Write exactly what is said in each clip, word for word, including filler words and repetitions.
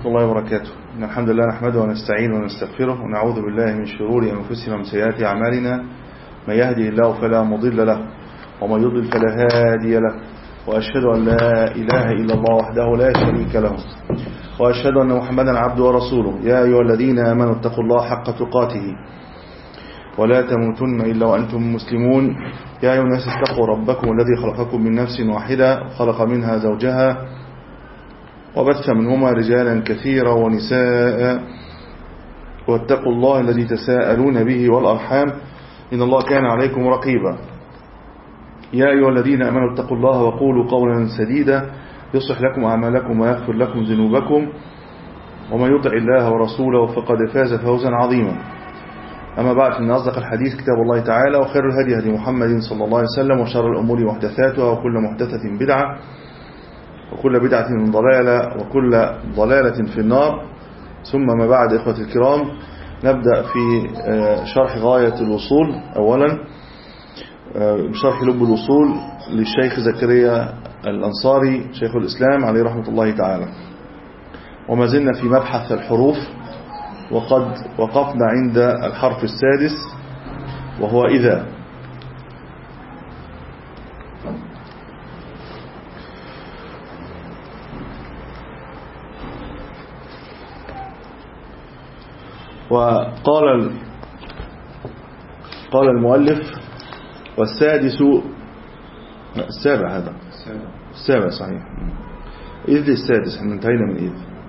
ورحمة الله وبركاته. إن الحمد لله نحمده ونستعينه ونستغفره ونعوذ بالله من شرور أنفسنا ومن سيئات أعمالنا. من يهدي الله فلا مضل له ومن يضلل فلا هادي له، وأشهد أن لا إله إلا الله وحده لا شريك له، وأشهد أن محمدا عبده ورسوله. يا أيها الذين آمنوا اتقوا الله حق تقاته ولا تموتن إلا وأنتم مسلمون. يا أيها الناس اتقوا ربكم الذي خلقكم من نفس واحدة وخلق منها زوجها وبث منهما رجالا كثيرا ونساء، واتقوا الله الذي تساءلون به والأرحام إن الله كان عليكم رقيبا. يا أيها الذين آمنوا اتقوا الله وقولوا قولا سديدا يصلح لكم أعمالكم ويغفر لكم ذنوبكم، ومن يطع الله ورسوله فقد فاز فوزا عظيما. أما بعد، فإن أصدق الحديث كتاب الله تعالى، وخير الهدي هدي محمد صلى الله عليه وسلم، وشر الأمور محدثاتها، وكل محدثة بدعة، وكل بدعة ضلالة، وكل ضلالة في النار. ثم ما بعد، إخوة الكرام، نبدأ في شرح غاية الوصول. أولا بشرح لب الوصول للشيخ زكريا الأنصاري شيخ الإسلام عليه رحمة الله تعالى. وما زلنا في مبحث الحروف، وقد وقفنا عند الحرف السادس وهو إذا. وقال قال المؤلف: والسادس السابع، هذا السابع صحيح، إذ السادس، احنا انتهينا من إذ.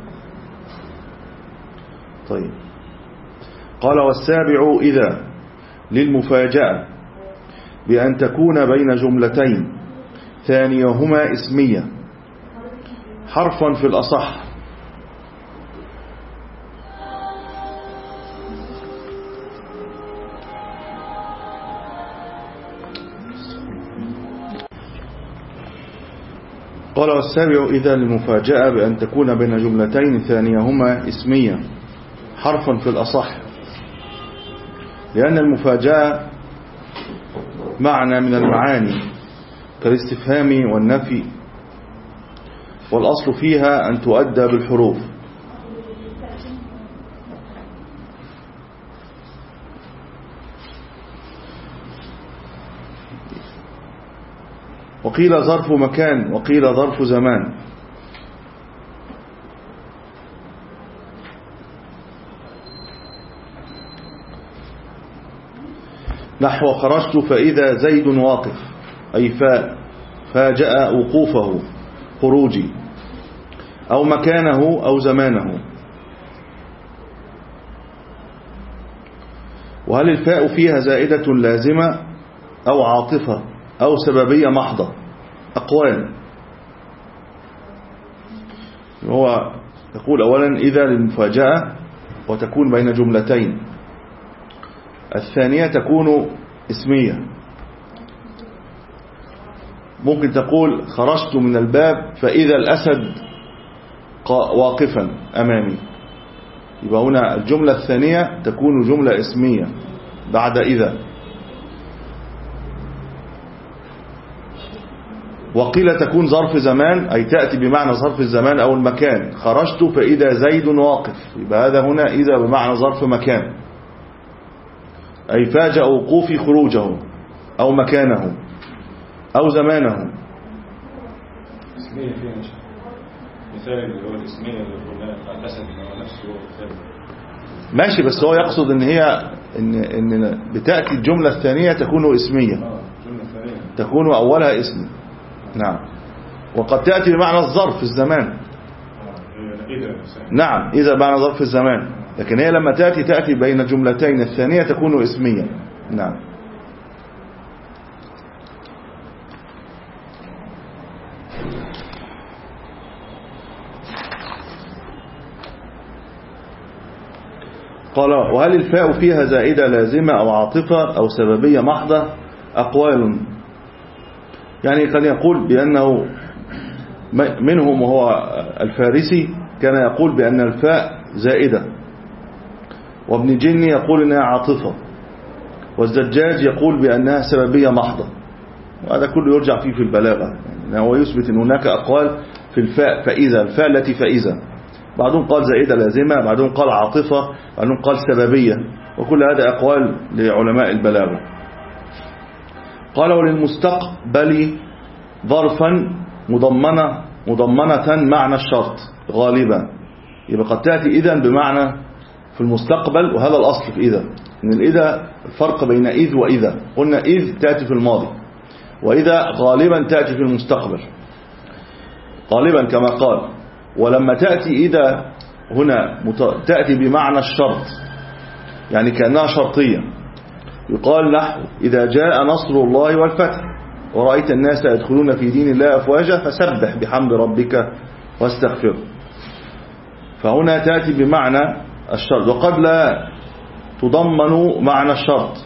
طيب، قال: والسابع إذا للمفاجأة بأن تكون بين جملتين ثانيهما اسمية حرفا في الأصح، قال: والسابع إذا للمفاجأة بأن تكون بين جملتين ثانيهما اسمية حرفا في الأصح، لأن المفاجأة معنى من المعاني كالاستفهام والنفي، والأصل فيها أن تؤدى بالحروف. وقيل ظرف مكان، وقيل ظرف زمان. نحو: خرجت فإذا زيد واقف، أي فاء فاجأ وقوفه خروجي، أو مكانه أو زمانه. وهل الفاء فيها زائدة لازمة أو عاطفة أو سببية محضة؟ أقوال. هو يقول أولا إذا للمفاجأة وتكون بين جملتين، الثانية تكون اسمية. ممكن تقول: خرجت من الباب فإذا الأسد واقفا أمامي، يبقى هنا الجملة الثانية تكون جملة اسمية بعد إذا. وقيل تكون ظرف زمان، أي تأتي بمعنى ظرف الزمان أو المكان. خرجت فإذا زيد واقف، يبقى هذا هنا إذا بمعنى ظرف مكان، أي فاجأ وقوفي خروجه أو مكانه أو زمانه. اسمية فيها مثال اللي هو الاسمية اللي قلنا الأسد هو نفسه مثال. ماشي، بس هو يقصد إن هي إن إن بتأتي الجملة الثانية تكون اسمية، تكون أولها اسم. نعم. وقد تأتي بمعنى الظرف الزمان. نعم، إذا بمعنى ظرف الزمان، لكن هي لما تأتي تأتي بين جملتين، الثانية تكون اسمية. نعم. قال: وهل الفاء فيها زائدة لازمة أو عاطفة أو سببية محضة؟ أقوال. يعني كان يقول بأنه منهم وهو الفارسي كان يقول بأن الفاء زائدة، وابن جني يقول إنها عاطفة، والزجاج يقول بأنها سببية محضة. وهذا كله يرجع فيه في البلاغة، يعني هو يثبت أن هناك أقوال في الفاء، فإذا الفاء التي فإذا بعضهم قال زائدة لازمة، بعضهم قال عاطفة، بعضهم قال سببية، وكل هذا أقوال لعلماء البلاغة. قال وللمستقبل ظرفا مضمنة مضمنة معنى الشرط غالبا، يبقى قد تأتي إذن بمعنى في المستقبل، وهذا الأصل في إذا، إن الإذا الفرق بين إذ وإذا، قلنا إذ تأتي في الماضي، وإذا غالبا تأتي في المستقبل غالبا كما قال. ولما تأتي إذا هنا تأتي بمعنى الشرط، يعني كأنها شرطية، يقال نحو إذا جاء نصر الله والفتح ورأيت الناس يدخلون في دين الله أفواجا فسبح بحمد ربك واستغفره. فهنا تأتي بمعنى الشرط، وقد لا تضمن معنى الشرط،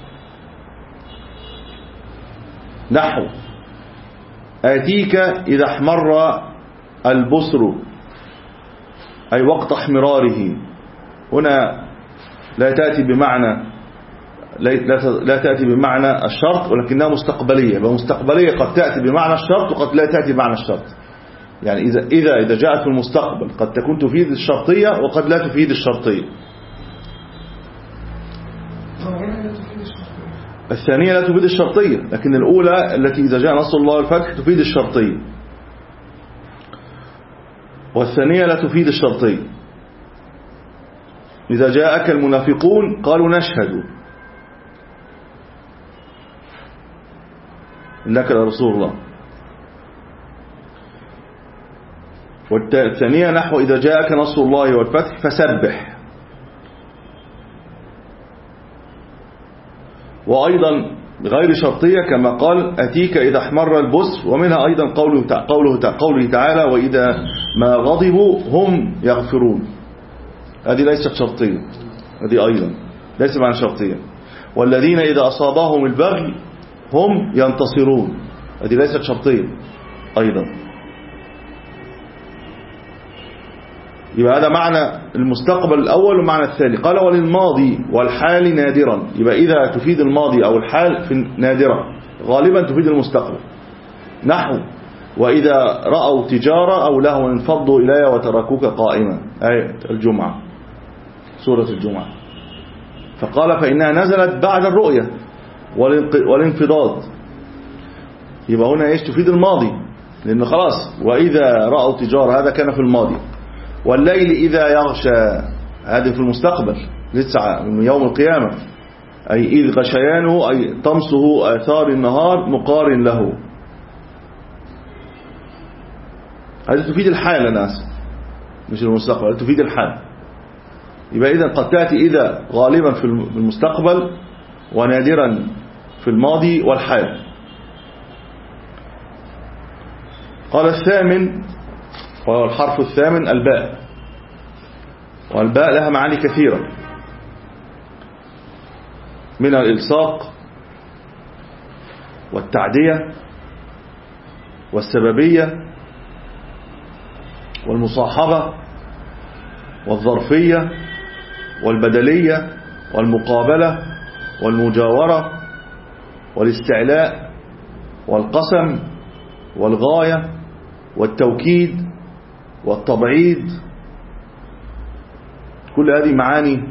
نحو آتيك إذا احمر البصر، أي وقت احمراره. هنا لا تأتي بمعنى لا تأتي بمعنى الشرط، ولكنها مستقبلية. ومستقبلية قد تأتي بمعنى الشرط وقد لا تأتي بمعنى الشرط. يعني إذا إذا إذا جاءت في المستقبل قد تكون تفيد الشرطية وقد لا تفيد الشرطية. الثانية لا تفيد الشرطية، لكن الأولى التي إذا جاء نصر الله والفتح تفيد الشرطية، والثانية لا تفيد الشرطية. إذا جاءك المنافقون قالوا نشهد إنك لرسول الله. والثانية نحو إذا جاءك نصر الله والفتح فسبح. وأيضا غير شرطية كما قال أتيك إذا احمر البصر، ومنها أيضا قوله قوله قوله تعالى وإذا ما غضبوا هم يغفرون. هذه ليست شرطية، هذه أيضا ليس معنى شرطية. والذين إذا أصابهم البغي هم ينتصرون، هذه ليست شرطية أيضا. يبقى هذا معنى المستقبل الأول ومعنى الثاني. قال وللماضي والحال نادرا، يبقى إذا تفيد الماضي أو الحال في نادرة، غالبا تفيد المستقبل، نحو وإذا رأوا تجارة أو لهوا انفضوا إلي وتركوك قائما، آية الجمعة، سورة الجمعة. فقال فإنها نزلت بعد الرؤية والانفضاض، يبقى هنا إيش تفيد الماضي، لأنه خلاص وإذا رأوا تجارة هذا كان في الماضي. والليل إذا يغشى هذا في المستقبل لسه من يوم القيامة، أي إذ غشيانه أي طمسه آثار النهار مقارن له، هذا تفيد الحال. أنا أسف مش المستقبل، تفيد الحال. يبقى إذا قد تأتي إذا غالبا في المستقبل ونادرا في الماضي والحال. قال الثامن وهو الحرف الثامن الباء، والباء لها معاني كثيرة، من الإلصاق والتعدية والسببية والمصاحبة والظرفية والبدلية والمقابلة والمجاورة والاستعلاء والقسم والغاية والتوكيد والتبعيد. كل هذه معاني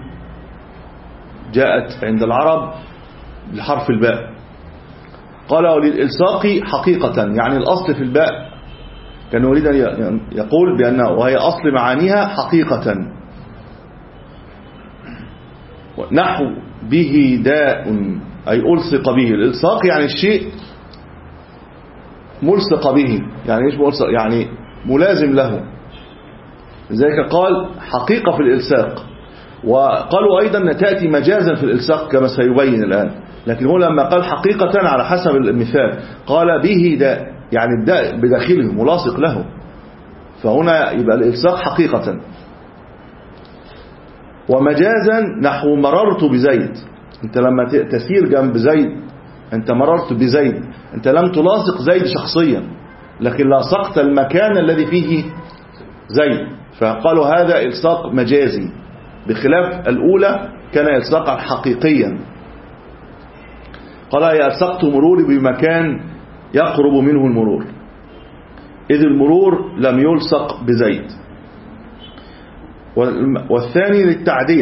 جاءت عند العرب بحرف الباء. قال وللإلصاق حقيقة، يعني الأصل في الباء كان يريد أن يقول بأنه وهي أصل معانيها حقيقة، نحو به داء أي ألصق به. الإلصاق يعني الشيء ملصق به، يعني إيش ملصق؟ يعني ملازم له. لذلك قال حقيقة في الإلصاق. وقالوا أيضا تأتي مجازا في الإلصاق كما سيبين الآن، لكن هو لما قال حقيقة على حسب المثال قال به داء، يعني الداء بداخله ملاصق له، فهنا يبقى الإلصاق حقيقة. ومجازا نحو مررت بزيد، أنت لما تسير جنب زيد أنت مررت بزيد، أنت لم تلاصق زيد شخصيا لكن لاصقت المكان الذي فيه زيد، فقالوا هذا إلصاق مجازي، بخلاف الأولى كان إلصاقا حقيقيا. قال ألصقت مروري بمكان يقرب منه المرور، إذ المرور لم يلصق بزيد. والثاني للتعدية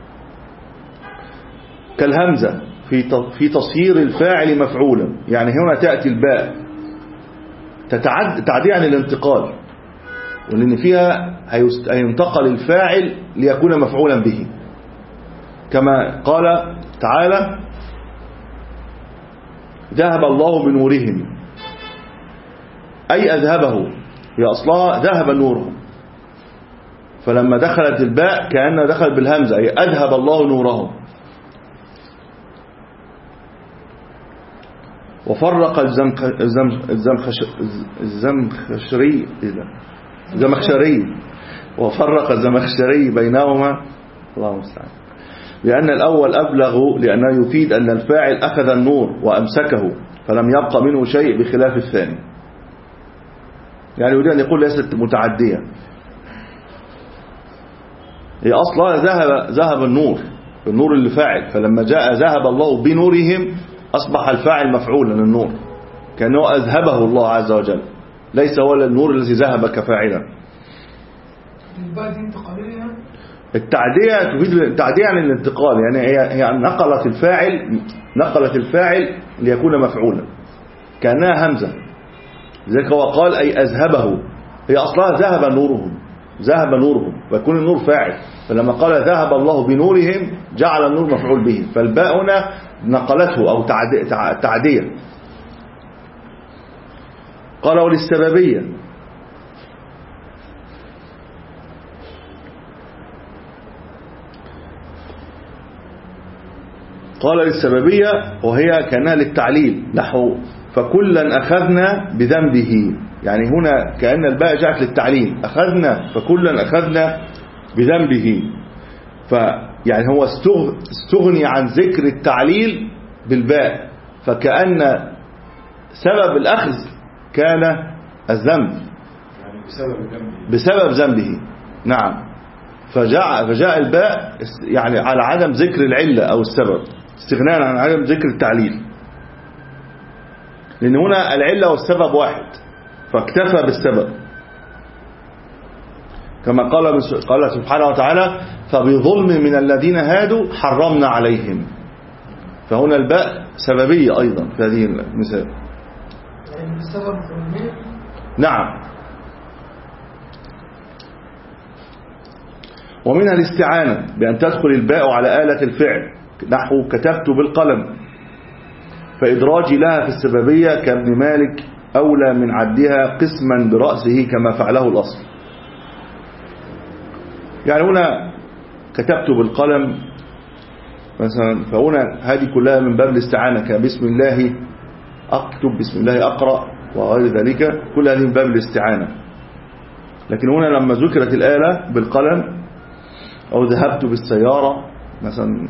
كالهمزة في في تصيير الفاعل مفعولا. يعني هنا تأتي الباء تتعد تعدية عن الانتقال، ولأن فيها هينتقل الفاعل ليكون مفعولا به، كما قال تعالى ذهب الله بنورهم، أي أذهبه، هي أصلها ذهب نورهم، فلما دخلت الباء كأنها دخل بالهمزة، أي أذهب الله نورهم. وفرق الزمخشري الزمخشري وفرق الزمخشري بينهما، الله المستعان، لأن الأول أبلغ لأنه يفيد أن الفاعل أخذ النور وأمسكه فلم يبقى منه شيء بخلاف الثاني. يعني يريد أن يقول ليست متعدية، هي أصلا ذهب ذهب النور، النور اللي فاعل، فلما جاء ذهب الله بنورهم أصبح الفاعل مفعولا النور، كأنه أذهبه الله عز وجل، ليس هو النور الذي ذهب كفاعلا. التعدية تفيد التعدية عن الانتقال، يعني هي هي نقلت الفاعل نقلت الفاعل ليكون مفعولا كأنها همزة، لذلك هو قال أي أذهبه، هي أصلها ذهب نورهم، ذهب نورهم ويكون النور فاعل، فلما قال ذهب الله بنورهم جعل النور مفعول به، فالباء هنا نقلته أو تعدية. قال وللسببية قال للسببية وهي كأنها للتعليل، نحو فكلا أخذنا بذنبه، يعني هنا كأن الباء جاءت للتعليل، أخذنا فكلا أخذنا بذنبه، فيعني هو استغني عن ذكر التعليل بالباء، فكأن سبب الأخذ كان الذنب بسبب ذنبه. نعم، فجاء, فجاء الباء يعني على عدم ذكر العلة أو السبب، استغناء عن عدم ذكر التعليل، لأن هنا العلة والسبب واحد فاكتفى بالسبب، كما قال قال سبحانه وتعالى فبظلم من الذين هادوا حرمنا عليهم، فهنا الباء سببية أيضا في هذه المثال. يعني السبب نعم. ومنها الاستعانة بأن تدخل الباء على آلة الفعل، نحو كتبت بالقلم، فإدراجي لها في السببية كابن مالك أولى من عدها قسما برأسه كما فعله الأصل. يعني هنا كتبت بالقلم مثلا، فهنا هذه كلها من باب الاستعانة، كبسم الله أكتب، بسم الله أقرأ وغير ذلك، كل هذه من باب الاستعانة. لكن هنا لما ذكرت الآلة بالقلم أو ذهبت بالسيارة مثلا،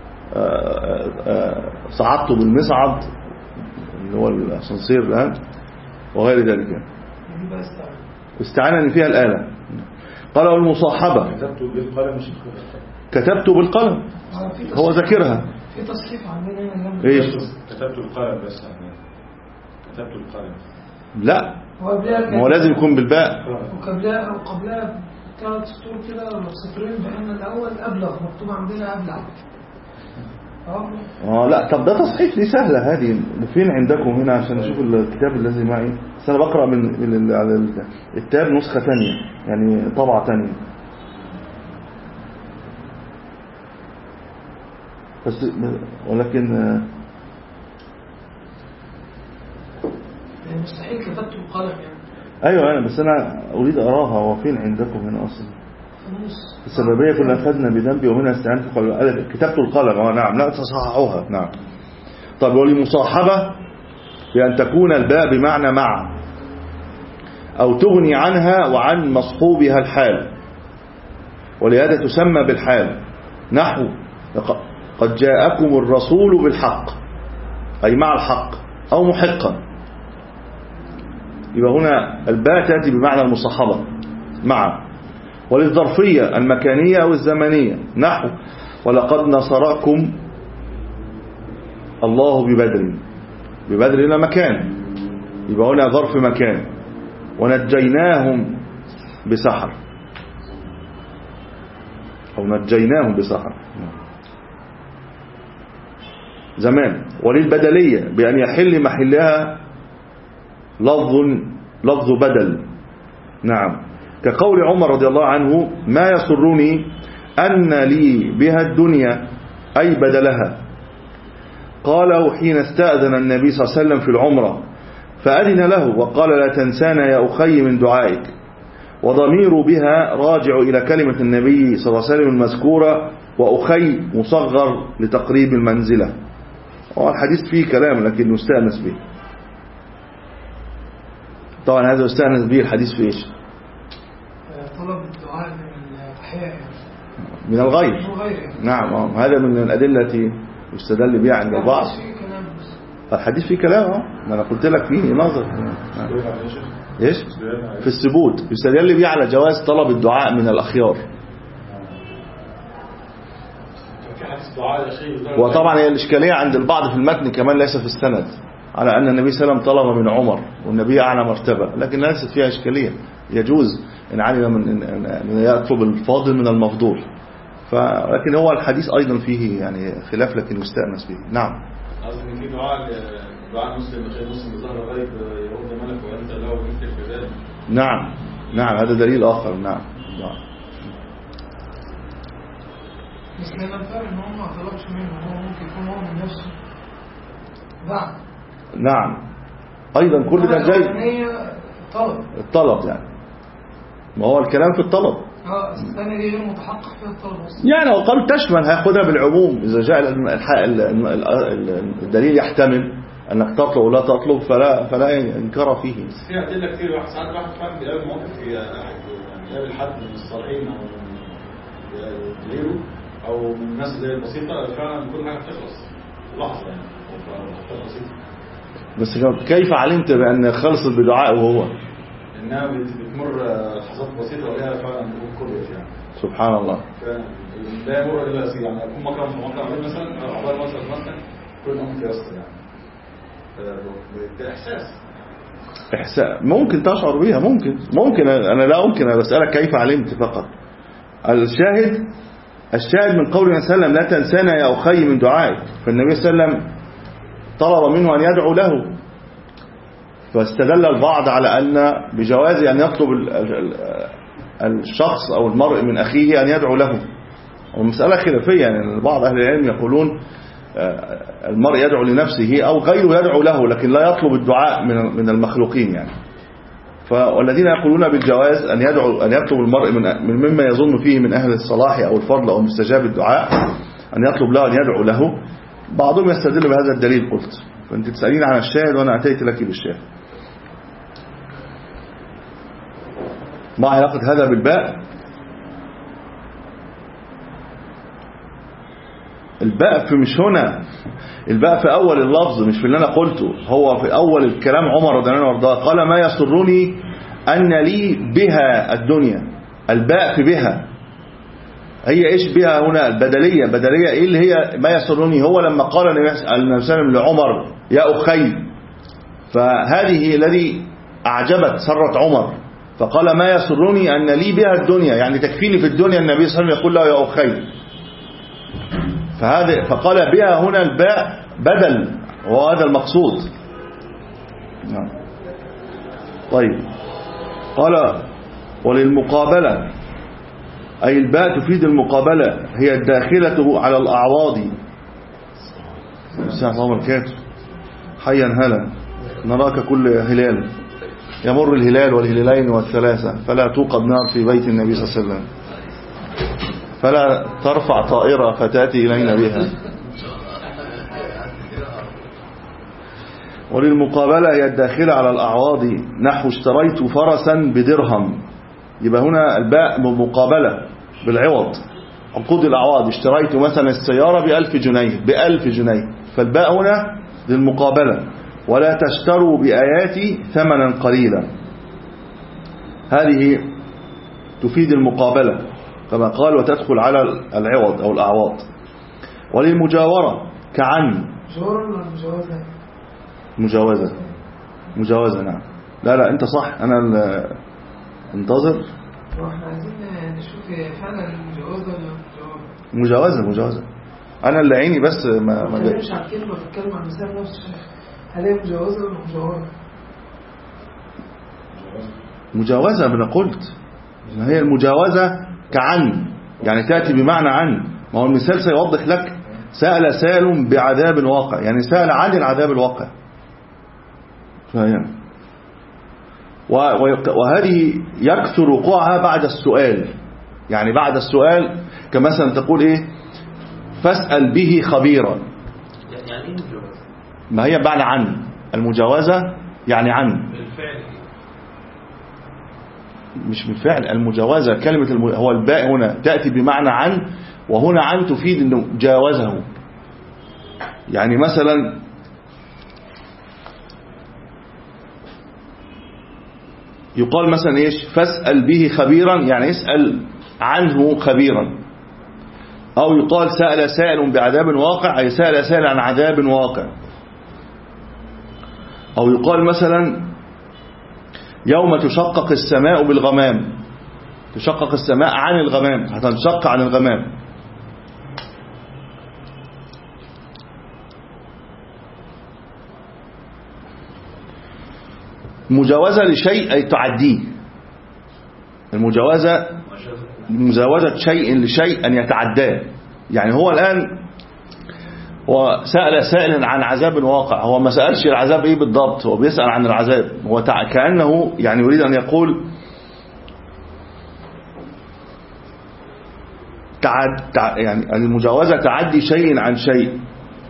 صعدت بالمصعد اللي هو الأسانسير الآن وغير ذلك، استعانة فيها الآلة. قال والمصاحبة كتبت بالقلم، كتبت بالقلم هو ذاكرها في تصحيف عندنا هنا، ايش كتبت القلم بس يعني. كتبت القلم لا، هو لازم يكون بالباء، وقبلها او قبلها ثلاث سطور كده صفرين، بان الاول ابلغ، مكتوب عندنا ابلغ. اه لا، طب ده تصحيح دي سهله هذه، فين عندكم هنا عشان اشوف الكتاب الذي معي؟ بس انا بقرا من, من على التاب نسخه ثانيه، يعني طبعه ثانيه، بس ولكن يعني مستحيل كتبت بالقلم يعني. ايوه انا بس انا اريد اراها، هو فين عندكم هنا اصلا؟ السببيه كنا اخذنا بذنبي ومنها استعانت كتبت القلم. اه نعم، لا تصححوها. نعم. طب ولمصاحبه بان تكون الباء بمعنى مع، او تغني عنها وعن مصحوبها الحال، ولهذا تسمى بالحال، نحو قد جاءكم الرسول بالحق، أي مع الحق أو محقا، يبقى هنا الباء تأتي بمعنى المصاحبة مع. وللظرفية المكانية أو الزمنية، نحو ولقد نصركم الله ببدر، ببدر إلى مكان، يبقى هنا ظرف مكان. ونجيناهم بسحر، أو نجيناهم بسحر زمان. وللبدلية بأن يحل محلها لفظ لفظ بدل. نعم، كقول عمر رضي الله عنه: ما يسرني أن لي بها الدنيا، أي بدلها. قاله حين استأذن النبي صلى الله عليه وسلم في العمرة فأذن له وقال: لا تنسانا يا أخي من دعائك. وضمير بها راجع إلى كلمة النبي صلى الله عليه وسلم المذكورة: وأخي مصغر لتقريب المنزلة. والحديث فيه كلام لكن نستأنس به. طبعا هذا يستأنس به الحديث في إيش؟ طلب الدعاء من التحية من الغير. نعم، هذا من الأدلة التي يستدل بها عند البعض. الحديث فيه كلام، ما أنا قلت لك فيه نظر. إيش؟ في الثبوت يستدل بها على جواز طلب الدعاء من الأخيار. وطبعا هي الإشكالية عند البعض في المتن كمان ليس في السند، على أن النبي صلى الله عليه وسلم طلب من عمر والنبي أعلى مرتبة، لكن ليست فيها إشكالية، يجوز إن علم من أن يطلب الفاضل من المفضول. لكن هو الحديث أيضا فيه يعني خلاف لكن مستأنس به. نعم. أظن في دعاء دعاء مسلم غير مسلم بظهر غيب يرد ملك وأنت له مثل الفداء. نعم نعم، هذا دليل آخر. نعم نعم. بس هنا الفرق إن هو ما طلبش منه، هو ممكن يكون هو من نفسه بعد. نعم، أيضا كل ده جاي طلب الطلب، يعني ما هو الكلام في الطلب. اه الثانية دي غير متحقق في الطلب أصلا. يعني وقال تشمل، هياخدها بالعموم. إذا جاء الدليل يحتمل أنك تطلب ولا تطلب فلا فلا إنكار فيه. في أدلة كتير. واحد ساعات واحد فاهم بيقابل موقف يعني يقابل حد من الصالحين أو من غيره أو من الناس اللي البسيطة فعلا كل حاجة بتخلص لحظة يعني أو بسيطة. بس كيف علمت بأن خلص بدعائه هو؟ إنها بتمر لحظات بسيطة وليها فعلا تكون كبيرة يعني. سبحان الله. لا يمر إلا سيء يعني أكون مكرم في مكرم مثلا أو عبار مثلا مثلا كل أمك يصل يعني. ده إحساس إحساس ممكن تشعر بها، ممكن ممكن أنا لا أمكن أنا بسألك كيف علمت فقط. الشاهد الشاهد من قول النبي صلى الله عليه وسلم: لا تنسانا يا أخي من دعائك. فالنبي صلى الله عليه وسلم طلب منه أن يدعو له، فاستدل البعض على أن بجواز أن يطلب الشخص أو المرء من أخيه أن يدعو له. والمسألة خلافية، يعني بعض أهل العلم يقولون المرء يدعو لنفسه أو غيره يدعو له، لكن لا يطلب الدعاء من المخلوقين يعني. والذين يقولون بالجواز أن يدعو أن يطلب المرء من مما يظن فيه من أهل الصلاح أو الفضل أو مستجاب الدعاء أن يطلب له أن يدعو له. بعضهم يستدل بهذا الدليل. قلت فأنت تسألين عن الشاهد وأنا أتيت لك بالشاهد. ما علاقة هذا بالباء؟ الباء في مش هنا، الباء في أول اللفظ مش في اللي أنا قلته. هو في أول الكلام عمر رضي الله عنه وارضاه قال: ما يسرني أن لي بها الدنيا. الباء في بها، هي إيش بها هنا؟ البدلية. بدلية إيه اللي هي ما يسرني؟ هو لما قال النبي صلى الله عليه وسلم لعمر: يا أخي، فهذه الذي أعجبت سرت عمر، فقال: ما يسرني أن لي بها الدنيا، يعني تكفيني في الدنيا. النبي صلى الله عليه وسلم يقول له: يا أخي. فهذا فقال بها هنا الباء بدل، وهذا المقصود. طيب، قال: وللمقابلة، أي الباء تفيد المقابلة، هي الداخلة على الأعواض. السلام الله وبركاته. حيا هلا، نراك كل هلال، يمر الهلال والهلالين والثلاثة، فلا توقد نار في بيت النبي صلى الله عليه وسلم، فلا ترفع طائرة فتأتي إلينا بها. وللمقابلة هي الداخلة على الأعواض، نحو اشتريت فرسا بدرهم. يبقى هنا الباء مقابلة بالعوض، عقود الأعواض. اشتريت مثلا السيارة بألف جنيه بألف جنيه، فالباء هنا للمقابلة. ولا تشتروا بآياتي ثمنا قليلا، هذه تفيد المقابلة كما قال: وتدخل على العوض أو الأعواض. وللمجاورة كعن. مجاوزة مجاوزة مجاوزة نعم. لا لا أنت صح، أنا انتظر. واحنا عايزين نشوف فعلا المجاوزة مجاوزة مجاوزة. أنا اللي عيني بس ما ما بتكلمش عن كلمة، بتكلم عن مثال نفسه. هل هي مجاوزة ولا مجاورة؟ مجاوزة من قلت، ما هي المجاوزة كعن، يعني تأتي بمعنى عن. ما هو المثال سيوضح لك. سأل سائل بعذاب واقع، يعني سأل عن العذاب الواقع. فاهم؟ وهذه يكثر وقوعها بعد السؤال، يعني بعد السؤال كمثلا تقول ايه فاسأل به خبيرا. يعني ايه مجاوزة؟ ما هي معنى عن. المجاوزة يعني عن، بالفعل مش بالفعل. المجاوزة كلمة الم... هو الباء هنا تأتي بمعنى عن، وهنا عن تفيد انه جاوزه. يعني مثلا يقال مثلا ايش فاسأل به خبيرا، يعني اسأل عنه خبيرا. او يقال سأل سائل بعذاب واقع، اي سأل سائل عن عذاب واقع. او يقال مثلا يوم تشقق السماء بالغمام، تشقق السماء عن الغمام، هتنشق عن الغمام. مجاوزة لشيء أي تعديه. المجاوزة مزاوجة شيء لشيء أن يتعداه. يعني هو الآن هو سأل سائل عن عذاب واقع، هو ما سألش العذاب إيه بالضبط، هو بيسأل عن العذاب. هو كأنه يعني يريد أن يقول تعد تع يعني المجاوزة تعدي شيء عن شيء.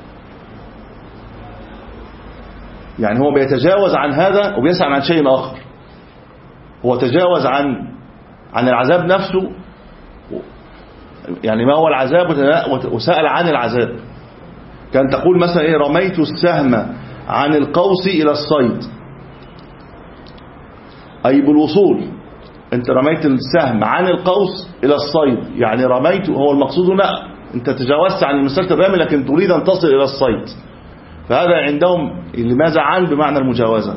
يعني هو بيتجاوز عن هذا وبيسأل عن شيء آخر. هو تجاوز عن عن العذاب نفسه، يعني ما هو العذاب، وسأل عن العذاب. كان تقول مثلا ايه رميت السهم عن القوس إلى الصيد، أي بالوصول. انت رميت السهم عن القوس إلى الصيد، يعني رميت، هو المقصود لا انت تجاوزت عن مسألة الرمي لكن تريد أن تصل إلى الصيد. فهذا عندهم لماذا عن بمعنى المجاوزة.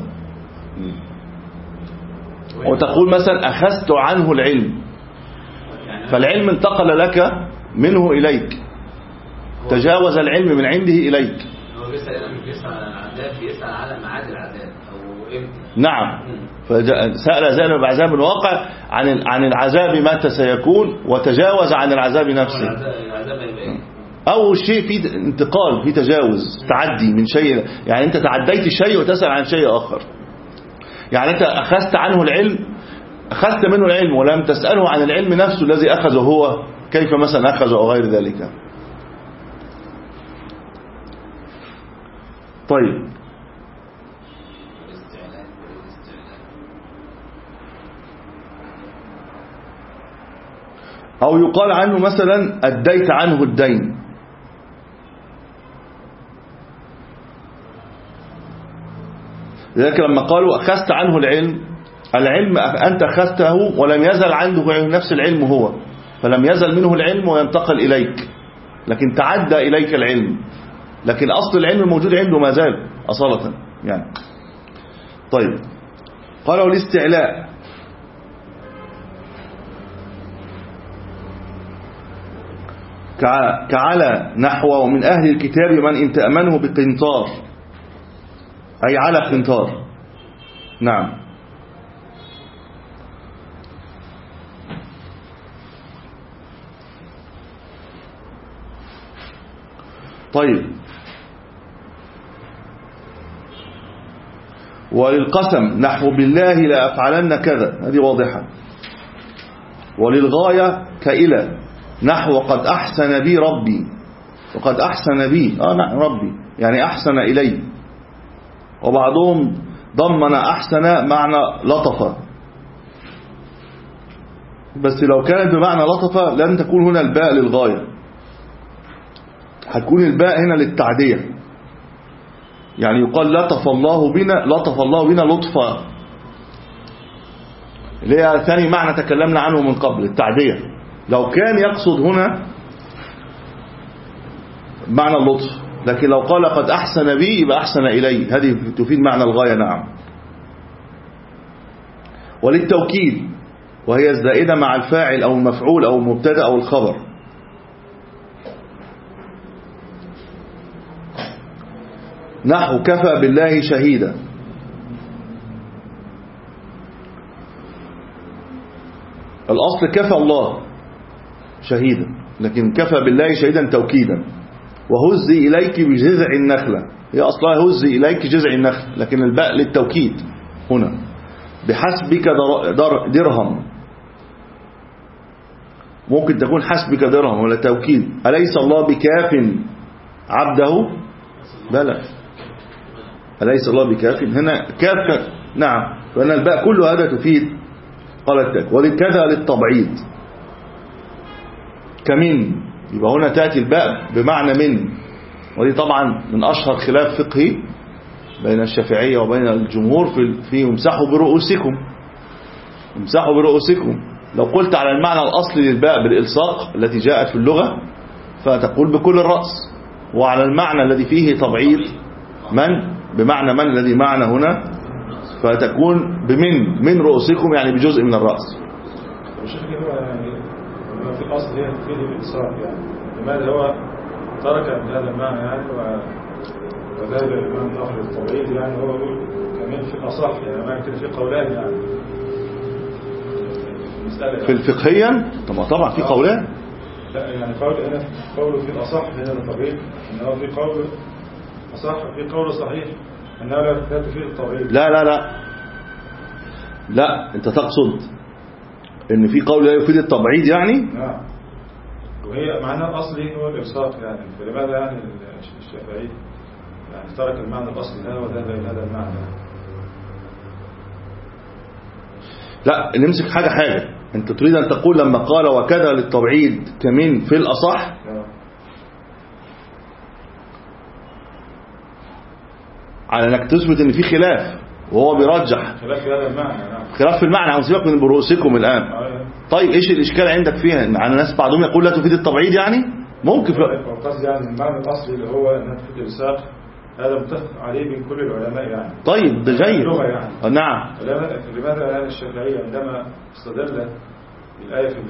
وتقول مثلا أخذت عنه العلم، فالعلم انتقل لك منه إليك، تجاوز العلم من عنده إليك. هو بيسأل مش بيسأل عن العذاب، بيسأل على معاد العذاب أو إمتى. نعم، فسأل زال بعذاب الواقع عن عن العذاب متى سيكون، وتجاوز عن العذاب نفسه. أو شيء في انتقال، في تجاوز، تعدي من شيء. يعني أنت تعديت شيء وتسأل عن شيء آخر. يعني أنت أخذت عنه العلم، أخذت منه العلم ولم تسأله عن العلم نفسه الذي أخذه هو، كيف مثلا أخذه أو غير ذلك. طيب أو يقال عنه مثلا أديت عنه الدين. لذلك لما قالوا أخذت عنه العلم، العلم أنت أخذته ولم يزل عنده نفس العلم هو، فلم يزل منه العلم وينتقل إليك، لكن تعدى إليك العلم، لكن أصل العلم الموجود عنده ما زال أصالة يعني. طيب قالوا الاستعلاء كعلى نحو ومن أهل الكتاب من إن تأمنه بقنطار، أي على قنطار. نعم. طيب وللقسم نحو بالله لا أفعلن كذا، هذه واضحة. وللغاية كإلى نحو قد أحسن بي ربي، وقد أحسن بي آه نعم ربي يعني أحسن إلي. وبعضهم ضمن أحسن معنى لطفة، بس لو كانت بمعنى لطفة لن تكون هنا الباء للغاية، هتكون الباء هنا للتعدية. يعني يقال لطف الله بنا، لطف الله بنا لطفا، اللي هي ثاني معنى تكلمنا عنه من قبل، التعدية. لو كان يقصد هنا معنى اللطف، لكن لو قال قد أحسن بي يبقى أحسن إلي، هذه تفيد معنى الغاية. نعم. وللتوكيد وهي الزائدة مع الفاعل أو المفعول أو المبتدأ أو الخبر. نحو كفى بالله شهيدا. الأصل كفى الله شهيدا، لكن كفى بالله شهيدا توكيدا. وهزي إليك بجذع النخلة، هي أصلها هزي إليك جذع النخل، لكن الباء للتوكيد هنا. بحسبك در در درهم، ممكن تكون حسبك درهم ولا توكيد. أليس الله بكاف عبده؟ بلى، أليس الله بكاف، هنا كاف. نعم، فأن الباء كل هذا تفيد. قال التاك ولكذا للتبعيض كمن، يبقى هنا تأتي الباء بمعنى من، ودي طبعا من أشهر خلاف فقهي بين الشافعية وبين الجمهور في في امسحوا برؤوسكم. امسحوا برؤوسكم، لو قلت على المعنى الأصلي للباء بالإلصاق التي جاءت في اللغة فتقول بكل الرأس، وعلى المعنى الذي فيه تبعيض من بمعنى من الذي معنى هنا فتكون بمن من رؤوسكم، يعني بجزء من الرأس. الشيخ هو يعني في الأصل هي فيه الإلصاق، يعني لماذا هو ترك هذا المعنى يعني وذهب الإمام الآخر الطبيعي، يعني هو كمان في الأصح، يعني معنى كده في قولان يعني في الفقهيا. طبعا طبعا في قولان. لا يعني قول هنا قوله في الأصح هنا الطبيعي، إن هو في قول أصح، في قول صحيح أنه لا تفيد الطبيعي. لا لا لا لا أنت تقصد إن في قول لا يفيد التبعيض يعني. نعم، وهي معناه الأصلي هو الإلصاق، يعني فلماذا يعني الشافعي يعني ترك المعنى الأصلي هذا وذهب إلى هذا المعنى؟ لا، نمسك حاجة حاجة. أنت تريد أن تقول لما قال وكذا للتبعيض كمن في الأصح، على أنك تثبت أن في خلاف وهو بيرجح خلاف في هذا المعنى. نعم، خلاف في المعنى. عاوز سيبك من برؤوسكم الآن. طيب إيش الإشكال عندك فيها؟ مع الناس بعضهم يقول لا تفيد التبعيض، يعني ممكن في قصدي يعني المعنى الأصلي اللي هو أنها تفيد الإلصاق، هذا متفق عليه من كل العلماء يعني. طيب ده جيد. يعني. نعم. لماذا الآن الشافعي عندما استدل الآية في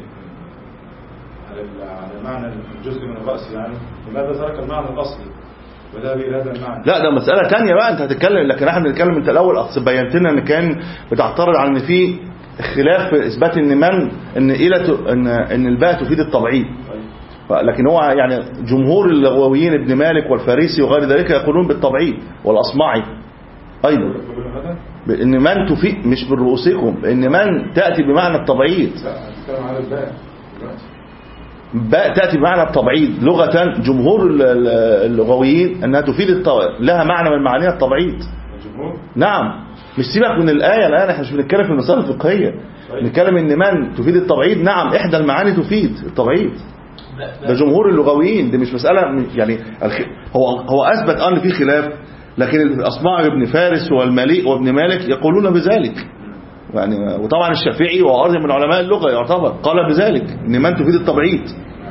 على معنى الجزء من الرأس، يعني لماذا ترك المعنى الأصلي وذهب إلى هذا المعنى؟ لا ده مسألة تانية بقى، أنت هتتكلم، لكن احنا بنتكلم أنت الأول أصل بينت لنا إن كان بتعترض على إن في خلاف في إثبات إن من إن إلى إن إن الباء تفيد التبعيض. لكن هو يعني جمهور اللغويين ابن مالك والفارسي وغير ذلك يقولون بالتبعيض، والأصمعي أيضا إن من تفيد مش بالرؤوسكم، إن من تأتي بمعنى التبعيض. لا على الباء باء تأتي بمعنى التبعيض لغة. جمهور اللغويين أنها تفيد التبعيض، لها معنى من معانيها التبعيض. الجمهور نعم، مش سيبك من الآية الآن، احنا مش بنتكلم في المسائل الفقهية، بنتكلم إن من تفيد التبعيض. نعم، إحدى المعاني تفيد التبعيض، ده جمهور اللغويين، دي مش مسألة يعني هو هو أثبت أن في خلاف، لكن الأصمعي وابن فارس والمليء وابن مالك يقولون بذلك يعني. وطبعا الشافعي وغيره من علماء اللغة يعتبر قال بذلك إن من تفيد التبعيض.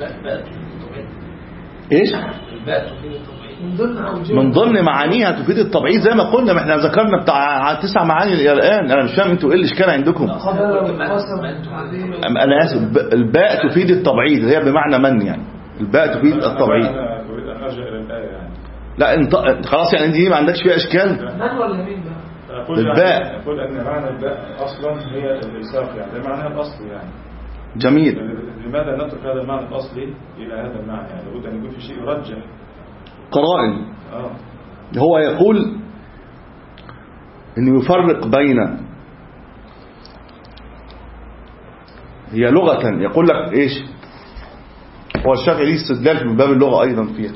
إيش؟ من ضمن معانيها تفيد التبعيض زي ما قلنا، ما احنا ذكرنا بتاع تسع معاني الى الان. انا مش فاهم انتوا ايه الاشكال عندكم. انا اسف، الباء تفيد التبعيض هي بمعنى من، يعني الباء تفيد التبعيض. لا انت خلاص يعني دي ما عندكش فيها اشكال. من ولا مين بقى؟ الباء يقول ان معنى الباء اصلا هي الالصاق، يعني ده معناها الاصلي يعني. جميل. لماذا نترك هذا المعنى الاصلي الى هذا المعنى؟ يعني لابد ان يكون في شيء يرجح قرائن. آه. هو يقول انه يفرق بين، هي لغة يقول لك ايش، هو الشافعي ليه استدلال في باب اللغة ايضا فيها.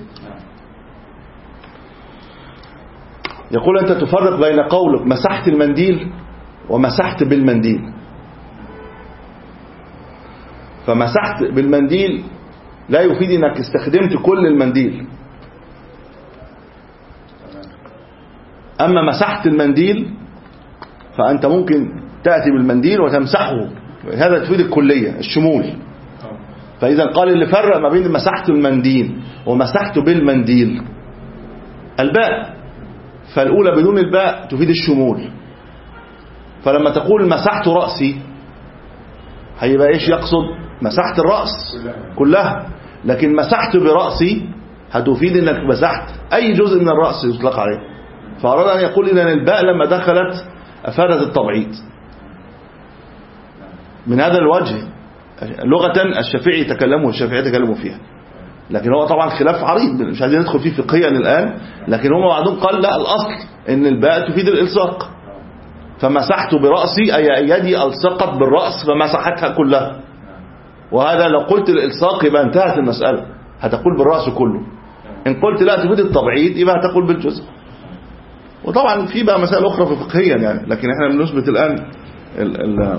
يقول انت تفرق بين قولك مسحت المنديل ومسحت بالمنديل. فمسحت بالمنديل لا يفيد انك استخدمت كل المنديل، أما مسحت المنديل فأنت ممكن تأتي بالمنديل وتمسحه، هذا تفيد الكلية الشمول. فإذا قال اللي فرق ما بين مسحت المنديل ومسحت بالمنديل الباء، فالأولى بدون الباء تفيد الشمول. فلما تقول مسحت رأسي هيبقى إيش يقصد؟ مسحت الرأس كلها. لكن مسحت برأسي هتفيد انك مسحت أي جزء من الرأس يطلق عليه. فأراد أن يقول إن الباء لما دخلت أفادت التبعيض من هذا الوجه. لغة الشافعي يتكلموا والشافعي يتكلموا فيها، لكن هو طبعا خلاف عريض مش عايزين ندخل فيه فقهيا الآن، لكن هم بعضهم قال لا، الأصل إن الباء تفيد الإلصاق. فمسحت برأسي أي يدي ألصقت بالرأس فمسحتها كلها، وهذا لو قلت الإلصاق يبقى انتهت المسألة، هتقول بالرأس كله. إن قلت لا تفيد التبعيض يبقى هتقول بالجزء. وطبعا في بقى مسائل أخرى فقهيا يعني، لكن احنا بنثبت الآن ال ال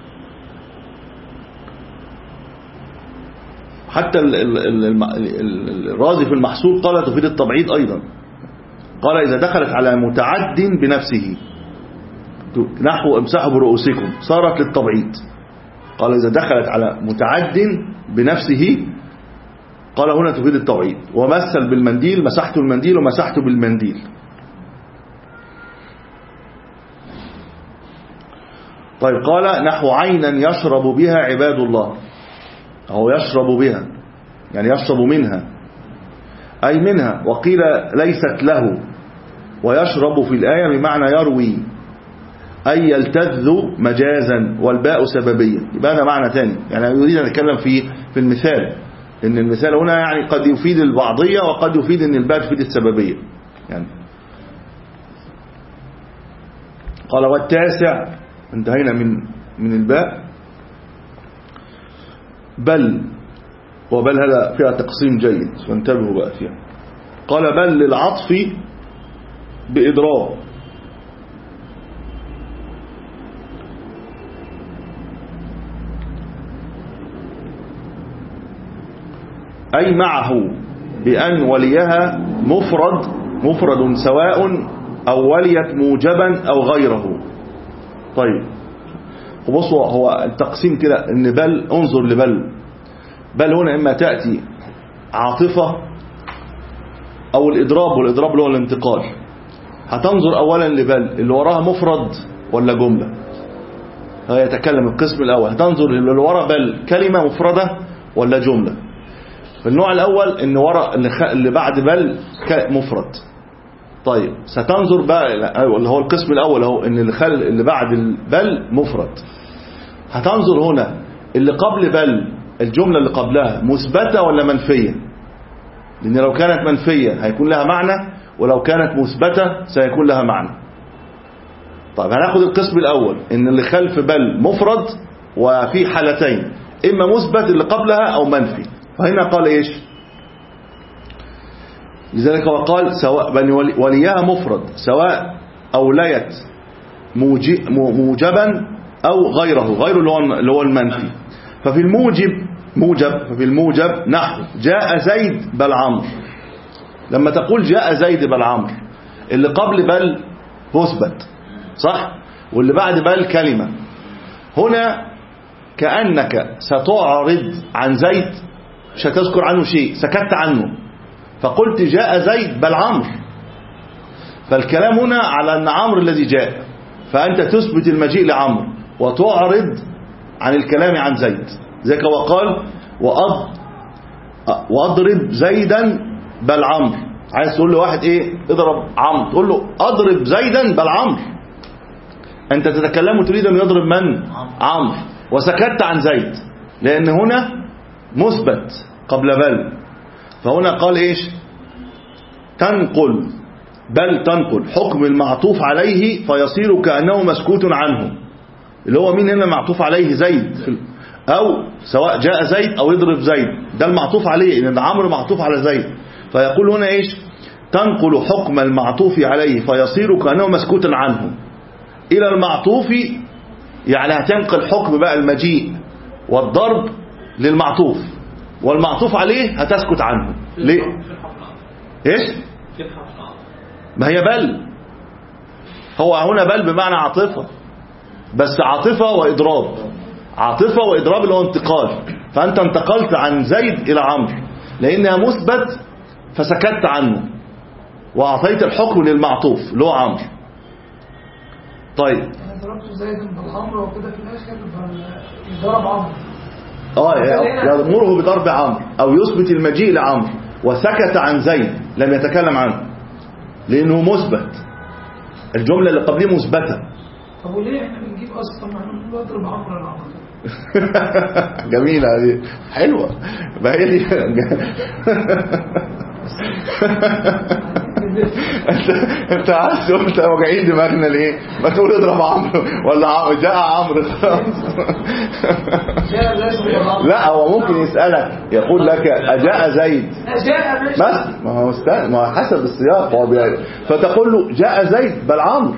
حتى ال ال ال الرازي في المحصول قال تفيد التبعيض أيضا. قال إذا دخلت على متعد بنفسه نحو امسحوا برؤوسكم صارت للتبعيض. قال إذا دخلت على متعد بنفسه قال هنا تفيد التبعيض. ومثل بالمنديل مسحت المنديل ومسحت بالمنديل. طيب قال نحو عينا يشرب بها عباد الله، أو يشرب بها يعني يشرب منها أي منها، وقيل ليست له، ويشرب في الآية بمعنى يروي أي يلتذ مجازا، والباء سببية. يبقى هذا معنى ثاني يعني يريد أن نتكلم في في المثال، إن المثال هنا يعني قد يفيد البعضية وقد يفيد أن الباء تفيد السببية يعني. قال والتاسع انتهينا من من الباء. بل، وبل هذا فيها تقسيم جيد فانتبهوا بقى فيها. قال بل للعطف بإضراب، أي معه بأن وليها مفرد مفرد سواء أو وليت موجبا أو غيره. طيب وبصوا هو التقسيم كده ان بل انظر لبل. بل هنا اما تأتي عاطفة او الاضراب، والاضراب اللي هو الانتقال. هتنظر اولا لبل اللي وراها مفرد ولا جملة. هي يتكلم القسم الاول هتنظر اللي وراها بل كلمة مفردة ولا جملة. النوع الاول ان ورا اللي بعد بل مفرد. طيب ستنظر بقى اللي هو القسم الاول اهو ان اللي خل اللي بعد البل مفرد. هتنظر هنا اللي قبل بل الجملة اللي قبلها مثبتة ولا منفية، لان لو كانت منفية هيكون لها معنى، ولو كانت مثبتة سيكون لها معنى. طيب هناخد القسم الاول ان اللي خلف بل مفرد، وفي حالتين اما مثبت اللي قبلها او منفي. فهنا قال ايش؟ لذلك وقال سواء وليها مفرد سواء أوليت موجبا أو غيره، غيره اللي هو المنفي. ففي الموجب موجب ففي الموجب نحو جاء زيد بل عمرو. لما تقول جاء زيد بل عمرو اللي قبل بل مثبت صح، واللي بعد بل كلمة. هنا كأنك ستعرض عن زيد مش هتذكر عنه شيء، سكت عنه فقلت جاء زيد بل عمرو. فالكلام هنا على أن عمرو الذي جاء، فأنت تثبت المجيء لعمرو وتعرض عن الكلام عن زيد. ذلك وقال وأض... وأضرب زيدا بل عمرو. عايز تقول له واحد ايه اضرب عمرو، تقول له أضرب زيدا بل عمرو. أنت تتكلم وتريد أن يضرب من؟ عمرو، وسكت عن زيد لأن هنا مثبت قبل بل. فهنا قال ايش؟ تنقل بل تنقل حكم المعطوف عليه فيصير كأنه مسكوت عنه، اللي هو مين هنا معطوف عليه؟ زيد. او سواء جاء زيد او يضرب زيد ده المعطوف عليه، لان عمرو معطوف على زيد. فيقول هنا ايش؟ تنقل حكم المعطوف عليه فيصير كأنه مسكوت عنه الى المعطوف، يعني هتنقل حكم بقى المجيء والضرب للمعطوف، والمعطوف عليه هتسكت عنه. ليه؟ ايش؟ ما هي بل، هو هنا بل بمعنى عاطفة، بس عاطفة وإضراب، عاطفة وإضراب اللي هو انتقال. فأنت انتقلت عن زيد إلى عمرو لأنها مثبت فسكت عنه وأعطيت الحكم للمعطوف اللي هو عمرو. طيب انا ضربت زيد بالعمرو وكده في الاخر يضرب عمرو. اه يأمره بضرب عمرو أو يثبت المجيء لعمرو وسكت عن زيد لم يتكلم عنه لأنه مثبت، الجملة اللي قبليه مثبتة. طب وليه احنا بنجيب اصلا مع انه بضرب عمرو العمرو؟ جميلة دي، حلوة ما هي دي. انت انت عايز تقول انت واجعين دماغنا ليه؟ ما تقول اضرب عمرو ولا عمرو جاء عمرو خلاص. لا هو ممكن يسألك يقول لك أجاء زيد بس، ما هو استنى، ما هو حسب السياق هو بيقول، فتقول له جاء زيد بل عمرو،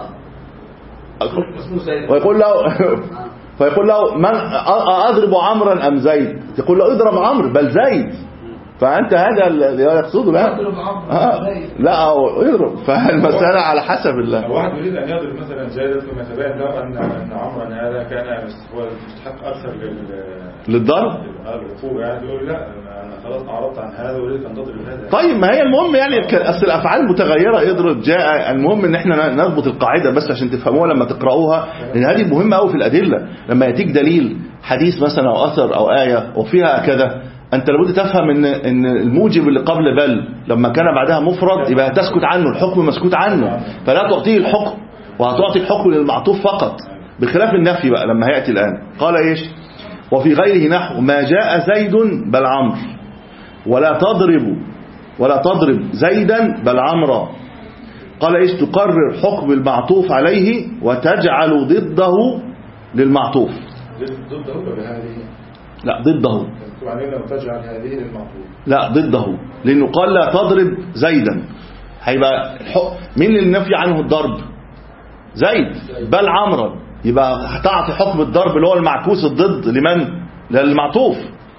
ويقول له فيقول له من أضرب عمرا أم زيد؟ يقول له اضرب عمرو بل زيد، فأنت هذا اللي يقصده. لا آه. لا يضرب، فالمسألة على حسب الله. لو واحد يريد أن يضرب مثلا زيد ثم تبين له أن أن عمرا هذا كان هو مستحق أكثر للضرب، للعقوبة، يعني يقول لا أنا خلاص أعرضت عن هذا وأريد أن تضرب هذا. طيب ما هي المهم يعني أصل الأفعال متغيرة، يضرب جاء، المهم إن إحنا نضبط القاعدة بس عشان تفهموها لما تقرأوها، لأن هذه مهمة أوي في الأدلة. لما يأتيك دليل حديث مثلا أو أثر أو آية وفيها كذا، أنت لابد تفهم إن إن الموجب اللي قبل بل لما كان بعدها مفرد يبقى تسكت عنه، الحكم مسكوت عنه، فلا تعطيه الحكم، وهتعطي الحكم للمعطوف فقط، بخلاف النفي بقى لما هيأتي الآن. قال إيش؟ وفي غيره نحو ما جاء زيد بل عمرو، ولا تضرب ولا تضرب زيدا بل عمرا. قال إيش؟ تقرر حكم المعطوف عليه وتجعل ضده للمعطوف. ضده بهذه؟ لا ضده. وتجعل هذه للمعطوف. لا ضده، لأنه قال لا تضرب زيدا، هيبقى مين اللي نفي عنه الضرب؟ زيد بل عمرا، يبقى هتعطي حكم الضرب اللي هو المعكوس الضد لمن؟ للمعطوف.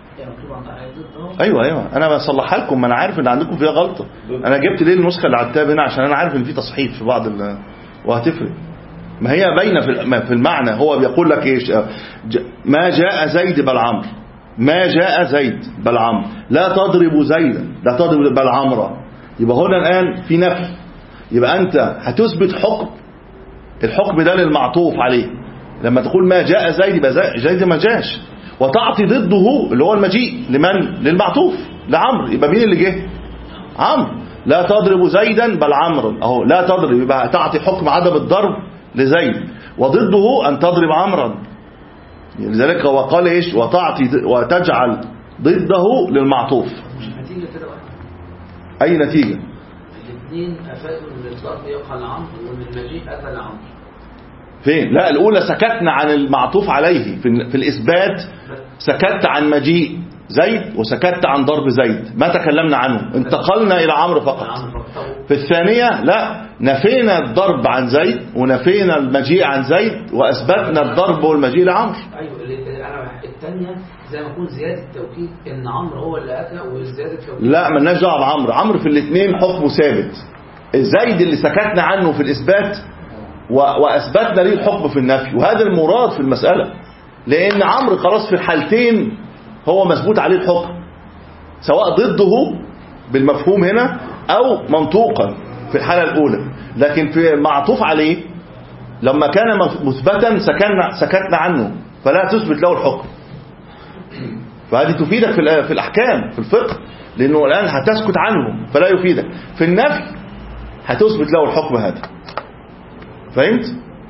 ايوه ايوه انا بصلحها لكم، ما انا عارف ان عندكم فيها غلطه، انا جبت ليه النسخه اللي على التاب هنا عشان انا عارف ان في تصحيح في بعض ال... وهتفرق. ما هي باينه في المعنى، هو بيقول لك ايش؟ ما جاء زيد بل عمرو، ما جاء زيد بل عمرو، لا تضرب زيدا لا تضرب بل عمرا. يبقى هنا الان في نفي، يبقى انت هتثبت حكم، الحكم ده للمعطوف عليه. لما تقول ما جاء زيد يبقى زيد ما جاش، وتعطي ضده اللي هو المجيء لمن؟ للمعطوف لعمرو، يبقى مين اللي جه؟ عمرو. لا تضرب زيدا بل عمرا، اهو لا تضرب يبقى تعطي حكم عدم الضرب لزيد، وضده ان تضرب عمرا. لذلك هو قال ايش؟ وتعطي وتجعل ضده للمعطوف. مش نتيجه كده واحد؟ اي نتيجه؟ الاثنين افادوا ان الضرب يقع لعمرو وان المجيء اتى لعمرو. فين؟ لا الأولى سكتنا عن المعطوف عليه في, في الإثبات، سكت عن مجيء زيد وسكت عن ضرب زيد، ما تكلمنا عنه، انتقلنا إلى عمرو فقط. في الثانية لا، نفينا الضرب عن زيد ونفينا المجيء عن زيد وأثبتنا الضرب والمجيء لعمرو. أيوة الثانية زي ما يكون زيادة التوكيد إن عمرو هو اللي أتى، وزيادة التوكيد لا مالناش دعوة بعمرو، عمرو في الاثنين حكمه ثابت. زيد اللي سكتنا عنه في الإثبات وأثبتنا ليه الحكم في النفي، وهذا المراد في المسألة، لأن عمرو خلاص في الحالتين هو مثبوت عليه الحكم، سواء ضده بالمفهوم هنا أو منطوقا في الحالة الأولى، لكن في معطوف عليه لما كان مثبتا سكتنا سكتنا عنه فلا تثبت له الحكم. فهذه تفيدك في الأحكام في الفقه، لأنه الآن هتسكت عنه فلا يفيدك، في النفي هتثبت له الحكم هذا. فهمت؟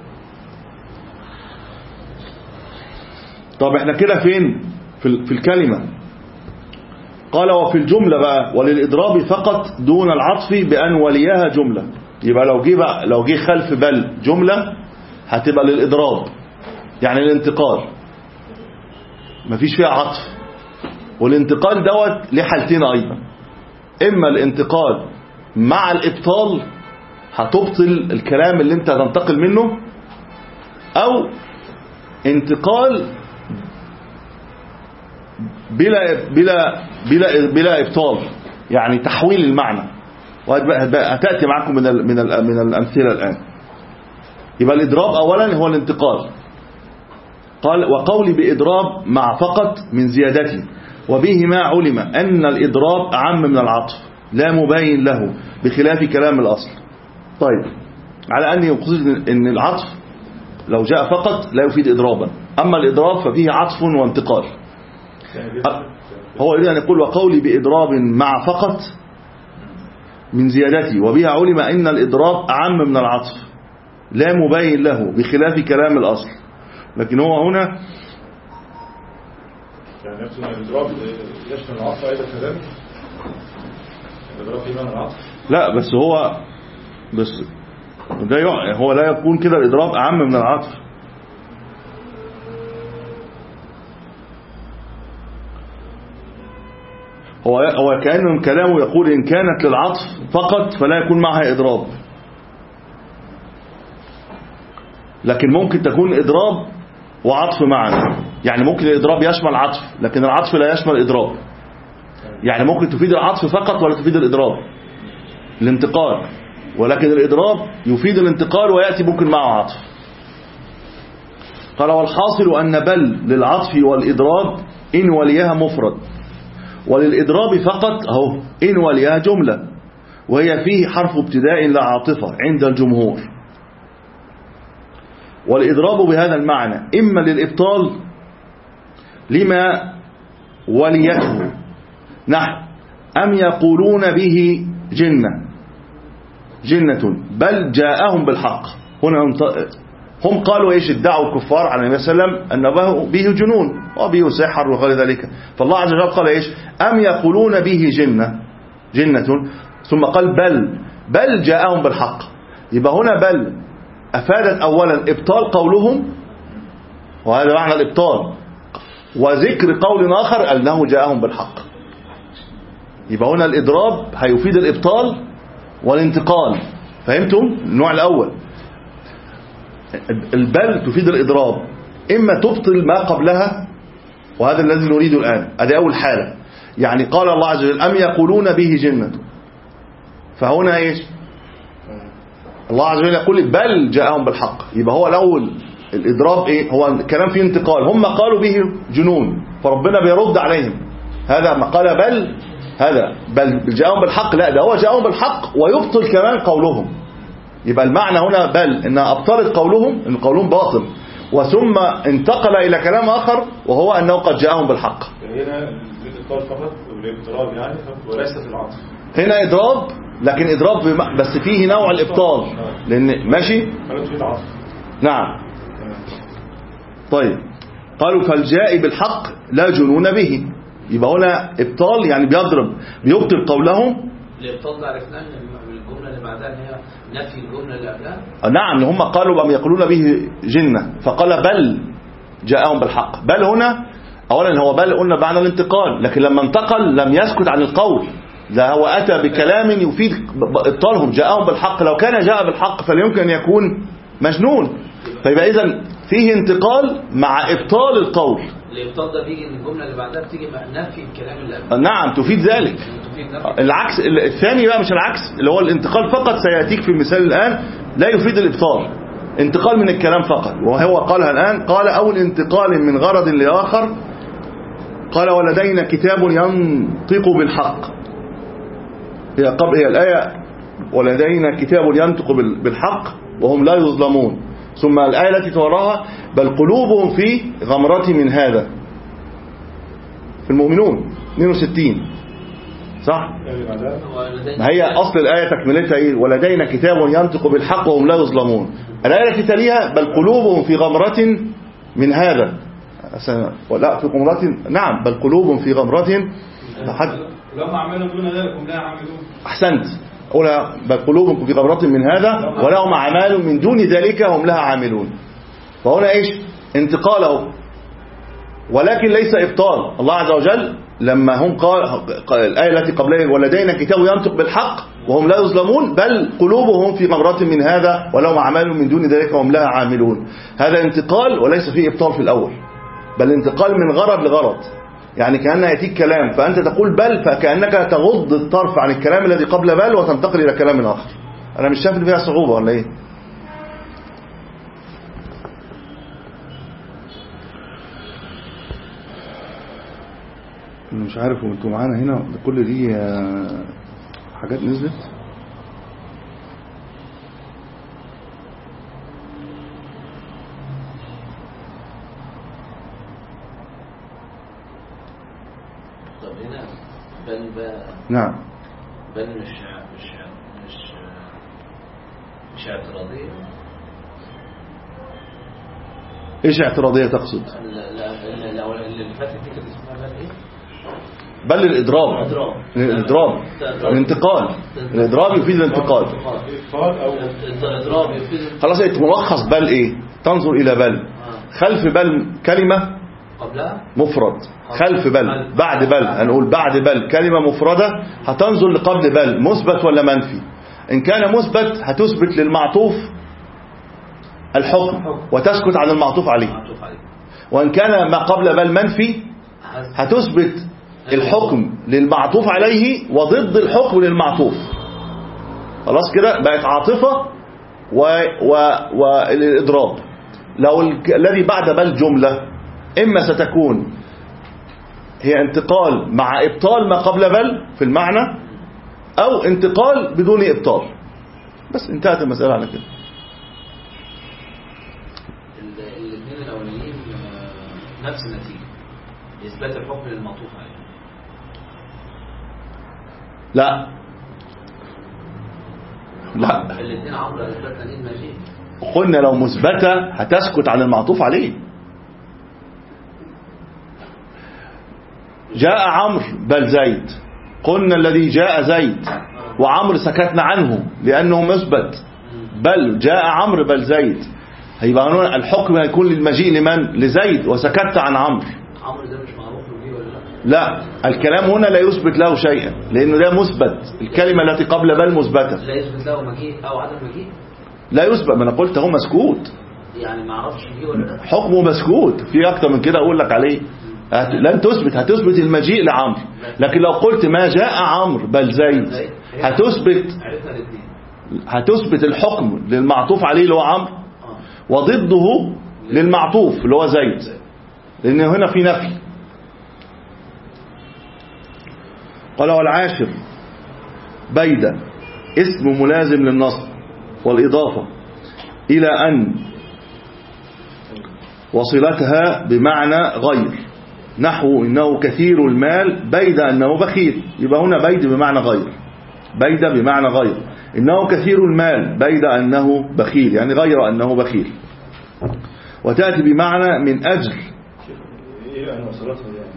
طب احنا كده فين في, في الكلمة؟ قال وفي الجملة بقى وللإضراب فقط دون العطف بأن وليها جملة. يبقى لو جه بقى لو جه خلف بل جملة هتبقى للإضراب، يعني الانتقال مفيش فيها عطف. والانتقال دوت له حالتين أيضا، إما الانتقال مع الإبطال هتبطل الكلام اللي انت هتنتقل منه، او انتقال بلا بلا بلا بلا ابطال، يعني تحويل المعنى، وهتاتي معكم من ال من ال من الامثله الان. يبقى الاضراب اولا هو الانتقال. قال وقولي باضراب مع فقط من زيادته، وبه ما علم ان الاضراب اعم من العطف لا مبين له بخلاف كلام الاصل. طيب على أن يقصد أن العطف لو جاء فقط لا يفيد إضرابا، أما الإضراب ففيه عطف وانتقال. هو يريد أن يقول وقولي بإضراب مع فقط من زيادتي، وبها علم أن الإضراب أعم من العطف لا مبين له بخلاف كلام الأصل. لكن هو هنا يعني نفس الإضراب يشمل العطف أيضا كلام الإضراب في معنى العطف. لا بس هو بس ده هو لا يكون كده الإضراب أعم من العطف. هو هو كأنه كلامه يقول إن كانت للعطف فقط فلا يكون معها إضراب، لكن ممكن تكون إضراب وعطف معا. يعني ممكن الإضراب يشمل عطف لكن العطف لا يشمل إضراب. يعني ممكن تفيد العطف فقط ولا تفيد الإضراب الانتقال، ولكن الإضراب يفيد الانتقال ويأتي ممكن معه عطف. قال والحاصل أن بل للعطف والإضراب إن وليها مفرد، وللإضراب فقط أهو إن وليها جملة، وهي فيه حرف ابتداء لا عاطفة عند الجمهور. والإضراب بهذا المعنى إما للإبطال لما وليته نحو أم يقولون به جنة جنة بل جاءهم بالحق. هنا هم قالوا إيش؟ ادعوا الكفار على النبي صلى الله عليه وسلم أن به جنون وبه سحر وغير ذلك، فالله عز وجل قال إيش؟ أم يقولون به جنة جنة ثم قال بل بل جاءهم بالحق. يبقى هنا بل أفادت أولا إبطال قولهم، وهذا معنى الإبطال، وذكر قول آخر أنه جاءهم بالحق. يبقى هنا الإضراب هيفيد الإبطال والانتقال. فهمتم؟ النوع الأول البل تفيد الإضراب، إما تبطل ما قبلها وهذا الذي نريده الآن. هذه أول حالة. يعني قال الله عز وجل أم يقولون به جنة، فهنا إيش؟ الله عز وجل يقول بل جاءهم بالحق. يبقى هو الأول الإضراب إيه؟ هو الكلام فيه انتقال. هم قالوا به جنون فربنا بيرد عليهم. هذا ما قال بل هذا بل جاءهم بالحق، لا ده هو جاءهم بالحق ويبطل كمان قولهم. يبقى المعنى هنا بل إنها أبطلت قولهم إن قولهم باطل، وثم انتقل إلى كلام آخر وهو أنه قد جاءهم بالحق. هنا الإضراب فقط والإضراب يعني وليس في العطف. هنا إضراب لكن إضراب بس فيه نوع الإبطال لأن ماشي. نعم. طيب قالوا فالجاء بالحق لا جنون به. يبقى هنا إبطال يعني بيضرب بيبطل قولهم. الإبطال ده عرفناه من الجملة اللي بعدها ان هي نفي الجملة اللي قبلها. نعم هم قالوا بم يقولون به جنة فقال بل جاءهم بالحق. بل هنا أولا هو بل قلنا بعد الانتقال، لكن لما انتقل لم يسكت عن القول، ده هو أتى بكلام يفيد إبطالهم جاءهم بالحق. لو كان جاء بالحق فليمكن أن يكون مجنون. فيبقى إذن فيه انتقال مع إبطال القول. الإبطال ده بيجي ان الجملة اللي بعدها بتيجي نفي الكلام اللي قبله. نعم تفيد ذلك. العكس الثاني بقى مش العكس اللي هو الانتقال فقط سيأتيك في المثال الآن لا يفيد الإبطال، انتقال من الكلام فقط. وهو قالها الآن قال أول انتقال من غرض لآخر. قال ولدينا كتاب ينطق بالحق. هي قبل هي الآية ولدينا كتاب ينطق بالحق وهم لا يظلمون، ثم الآية التي توراها بل قلوبهم في غمرة من هذا في المؤمنون اثنين وستين صح؟ هي أصل الآية تكملتها إيه؟ ولدينا كتاب ينطق بالحق وهم لا يظلمون. الآية التي تليها بل قلوبهم في غمرة من هذا لا في غمرة. نعم بل قلوبهم في غمرة لهم أعمال دون ذلك هم لا يعملون. أحسنت. أولا بل قلوبهم في غمرة من هذا ولهم أعمال من دون ذلك هم لها عاملون. فهنا إيش؟ انتقاله ولكن ليس إبطال. الله عز وجل لما هم قال الآية التي قبلها ولدينا كتاب ينطق بالحق وهم لا يظلمون بل قلوبهم في غمرة من هذا ولهم أعمال من دون ذلك هم لها عاملون. هذا انتقال وليس فيه إبطال في الأول، بل انتقال من غرض لغرض. يعني كأنه يأتيك كلام فأنت تقول بل فكأنك تغض الطرف عن الكلام الذي قبل بل وتنتقل إلى كلام آخر. أنا مش شايف فيها صعوبة ولا إيه؟ مش عارف وانتوا معانا هنا كل دي حاجات نزلت. بل بقى نعم. بل مش مش مش مش اعتراضية. ايش اعتراضية تقصد؟ لا لا لا اللي فاتت دي كانت اسمها بل ايه؟ بل الإضراب. الإضراب الانتقال. الإضراب يفيد الانتقال. الإضراب يفيد. خلاص انت ملخص بل ايه؟ تنظر إلى بل خلف بل كلمة قبلها مفرد، خلف بل بعد بل، هنقول بعد بل كلمة مفردة، هتنظر لقبل بل مثبت ولا منفي. إن كان مثبت هتثبت للمعطوف الحكم وتسكت عن المعطوف عليه، وإن كان ما قبل بل منفي هتثبت الحكم للمعطوف عليه وضد الحكم للمعطوف. خلاص كده بقت عاطفة والإضراب. لو الذي بعد بل جملة إما ستكون هي انتقال مع إبطال ما قبل بل في المعنى، أو انتقال بدون إبطال. بس انتهت المسألة على كده. الاثنين الأولانيين نفس النتيجة، إثبات الحكم للمعطوف عليه. لا لا الاثنين عبر إثبات نتيجة المجيء. قلنا لو مثبتة هتسكت عن المعطوف عليه. جاء عمرو بل زيد، قلنا الذي جاء زيد وعمرو سكتنا عنه لأنه مثبت. بل جاء عمرو بل زيد، هيبقى الحكم هيكون للمجيء لمن؟ لزيد، وسكت عن عمرو. عمرو ده مش معروف له ولا لا؟ لا، الكلام هنا لا يثبت له شيئا لأنه ده مثبت. الكلمة التي قبل بل مثبتة. لا يثبت له مجيء أو عدم مجيء. لا يثبت، ما أنا قلت هو مسكوت، يعني ما اعرفش مجيء ولا لا. حكمه مسكوت. في أكتر من كده أقول لك عليه. لن تثبت، هتثبت المجيء لعمرو. لكن لو قلت ما جاء عمرو بل زيد هتثبت هتثبت الحكم للمعطوف عليه اللي هو عمرو وضده للمعطوف اللي هو زيد، لأن هنا في نفي. قال والعاشر بيد اسم ملازم للنصب والإضافة إلى أن وصلتها بمعنى غير، نحو إنه كثير المال بيد أنه بخيل. يبقى هنا بيد بمعنى غير، بيد بمعنى غير. إنه كثير المال بيد أنه بخيل، يعني غير أنه بخيل. وتأتي بمعنى من أجل. إيه أن وصلتها يعني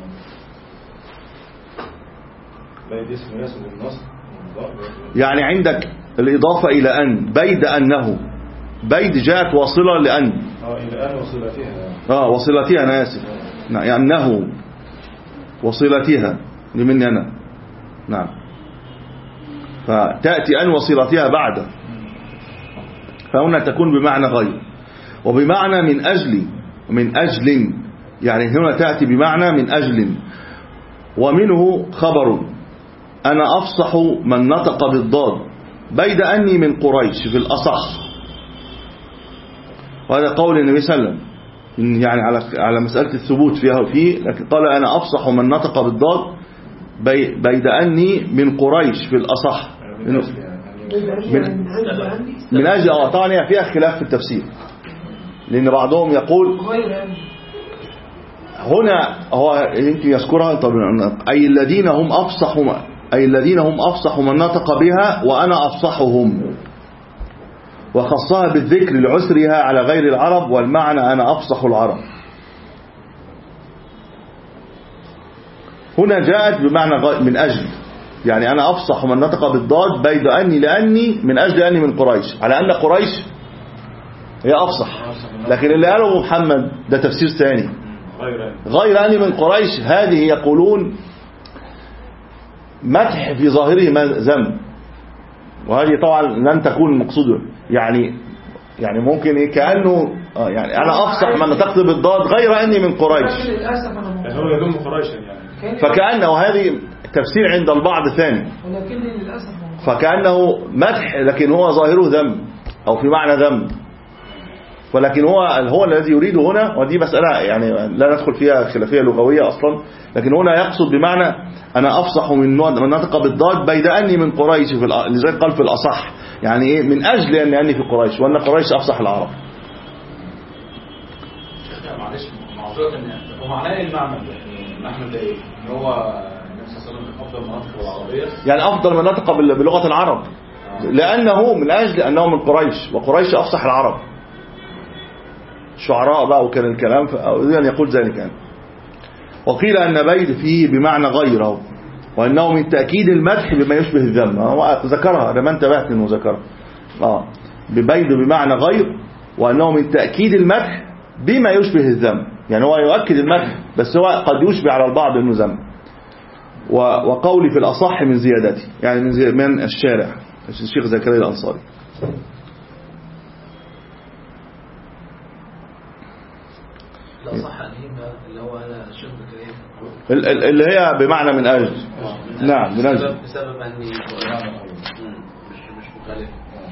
بيد اسم مناسب للنصب، يعني عندك الإضافة إلى أن، بيد أنه، بيد جاءت واصلة لأن اه إلى أن وصلتها اه وصلتها أنا آسف يعني أنه وصلتها لمني أنا. نعم، فتأتي أن وصلتها بعد، فهنا تكون بمعنى غير. وبمعنى من أجل، من أجل يعني هنا تأتي بمعنى من أجل. ومنه خبر أنا أفصح من نطق بالضاد بيد أني من قريش في الأصح. وهذا قول النبي صلى الله عليه وسلم يعني على على مسألة الثبوت فيها فيه، لكن قال أنا أفصح من نطق بالضاد بيد أني من قريش في الأصح. من, من أجل اه طبعا هي فيها خلاف في التفسير، لأن بعضهم يقول هنا هو يمكن يذكرها طبعا أي الذين هم أفصح أي الذين هم أفصح من نطق بها وأنا أفصحهم، وخصها بالذكر لعسرها على غير العرب، والمعنى أنا أفصح العرب. هنا جاءت بمعنى من أجل، يعني أنا أفصح من نطق بالضاد بيد أني لأني من أجل أني من قريش، على أن قريش هي أفصح. لكن اللي قاله محمد ده تفسير ثاني، غير أني من قريش هذه يقولون مدح في ظاهره ذم، وهذه طبعا لن تكون مقصوده. يعني يعني ممكن إيه كأنه آه يعني أنا أفصح من نطقت بالضاد غير أني من قريش، يعني هو يضم قريشا يعني، فكأنه هذه تفسير عند البعض ثاني، فكأنه مدح لكن هو ظاهره ذم أو في معنى ذم. ولكن هو هو الذي يريد هنا، ودي مسألة يعني لا ندخل فيها خلافية لغوية أصلا، لكن هنا يقصد بمعنى أنا أفصح من نطق بالضاد بيد أني من قريش في لذلك قال في الأصح، يعني إيه من أجل أني أني في قريش وأن قريش أفصح العرب. معلش معذرة إن هو معناه إيه المعنى ده؟ المعنى ده إيه؟ هو النبي صلى الله عليه وسلم أفضل مناطق العربية يعني أفضل من نطق بلغة العرب، لأنه من أجل أنه من قريش، وقريش أفصح العرب، شعراء بقى وكان الكلام، فأريد أن يقول ذلك يعني. وقيل أن بيد فيه بمعنى غيره، وأنه من تأكيد المدح بما يشبه الذم. هو ذكرها، أنا ما انتبهت إنه ذكرها. آه ببيد بمعنى غير، وأنه من تأكيد المدح بما يشبه الذم، يعني هو يؤكد المدح بس هو قد يشبه على البعض إنه ذم. وقولي في الأصح من زيادتي، يعني من, زي من الشارع الشيخ زكريا الأنصاري. الأصح اللي هو الشيخ زكريا اللي هي بمعنى من أجل. نعم من أجل بسبب أني مش مش مخالف.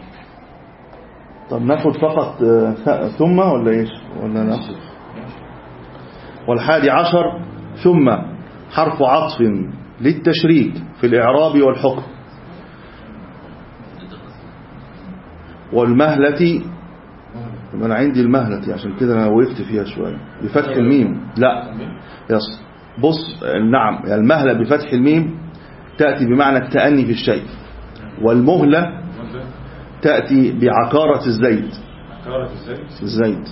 طب ناخد فقط ثم ولا إيش ولا ناخد؟ والحادي عشر ثم حرف عطف للتشريك في الإعراب والحكم. والمهلة، أنا عندي المهلة عشان كده أنا وقفت فيها شوية، بفتح الميم. لا يص بص نعم، المهلة بفتح الميم تأتي بمعنى التأني في الشيء، والمهلة تأتي بعكارة الزيت. عكارة الزيت الزيت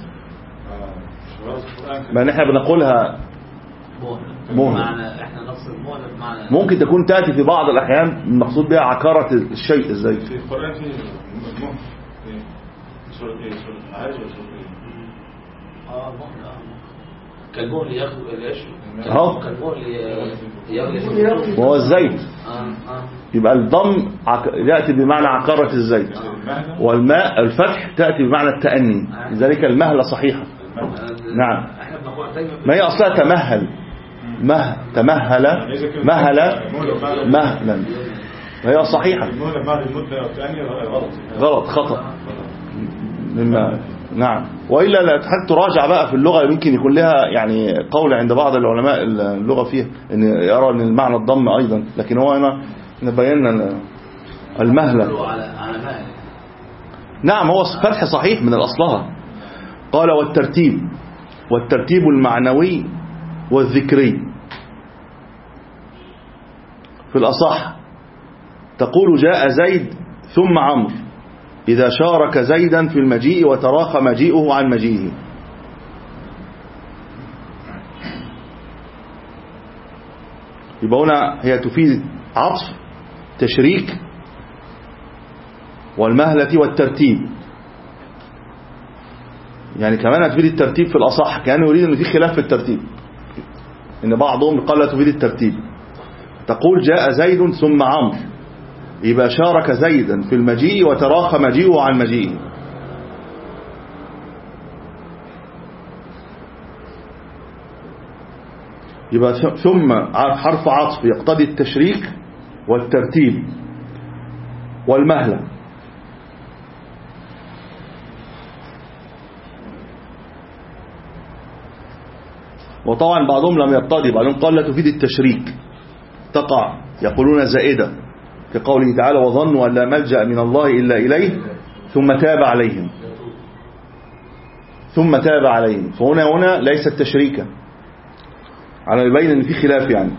ما نحن بنقولها مهلة، احنا نقصد مهلة بمعنى ممكن تكون تأتي في بعض الأحيان المقصود بها عكارة الشيء الزيت. في القرآن في مهلة سورة ايه؟ سورة العاج ولا سورة ايه؟ اه مهلة كالمهل ياخد يشرب اهو كالمهل وهو الزيت. اه اه يبقى الضم يأتي بمعنى عكارة الزيت، والماء الفتح تأتي بمعنى التأني، لذلك المهلة صحيحة. نعم ما هي أصلا تمهل، مه تمهل مهل مهلا، وهي صحيحة. غلط خطأ مما نعم. وإلا لا تحتاج تراجع بقى في اللغة، يمكن يكون لها يعني قول عند بعض العلماء اللغة فيها ان يرى ان المعنى الضم أيضا، لكن هو هنا نبينا المهلة. نعم هو فتح صحيح من الأصلها. قال والترتيب، والترتيب المعنوي والذكري. في الأصح تقول جاء زيد ثم عمرو إذا شارك زيدا في المجيء وتراخى مجيئه عن مجيئه. يبقى هنا هي تفيد عطف تشريك والمهلة والترتيب، يعني كمان تفيد الترتيب في الأصح، كأنه يريد أن في خلاف في الترتيب، إن بعضهم قال لا تفيد الترتيب. تقول جاء زيد ثم عمرو يبقى شارك زيدا في المجيء وتراخى مجيئه عن مجيئه. يبقى ثم حرف عطف يقتضي التشريك والترتيب والمهلة. وطبعا بعضهم لم يقتضي، بعضهم قال لا تفيد التشريك، تقع يقولون زائدة كقوله تعالى وظنوا أن لا ملجأ من الله إلا إليه ثم تاب عليهم، ثم تاب عليهم. فهنا هنا ليست تشريكا، على يبين ان في خلاف يعني.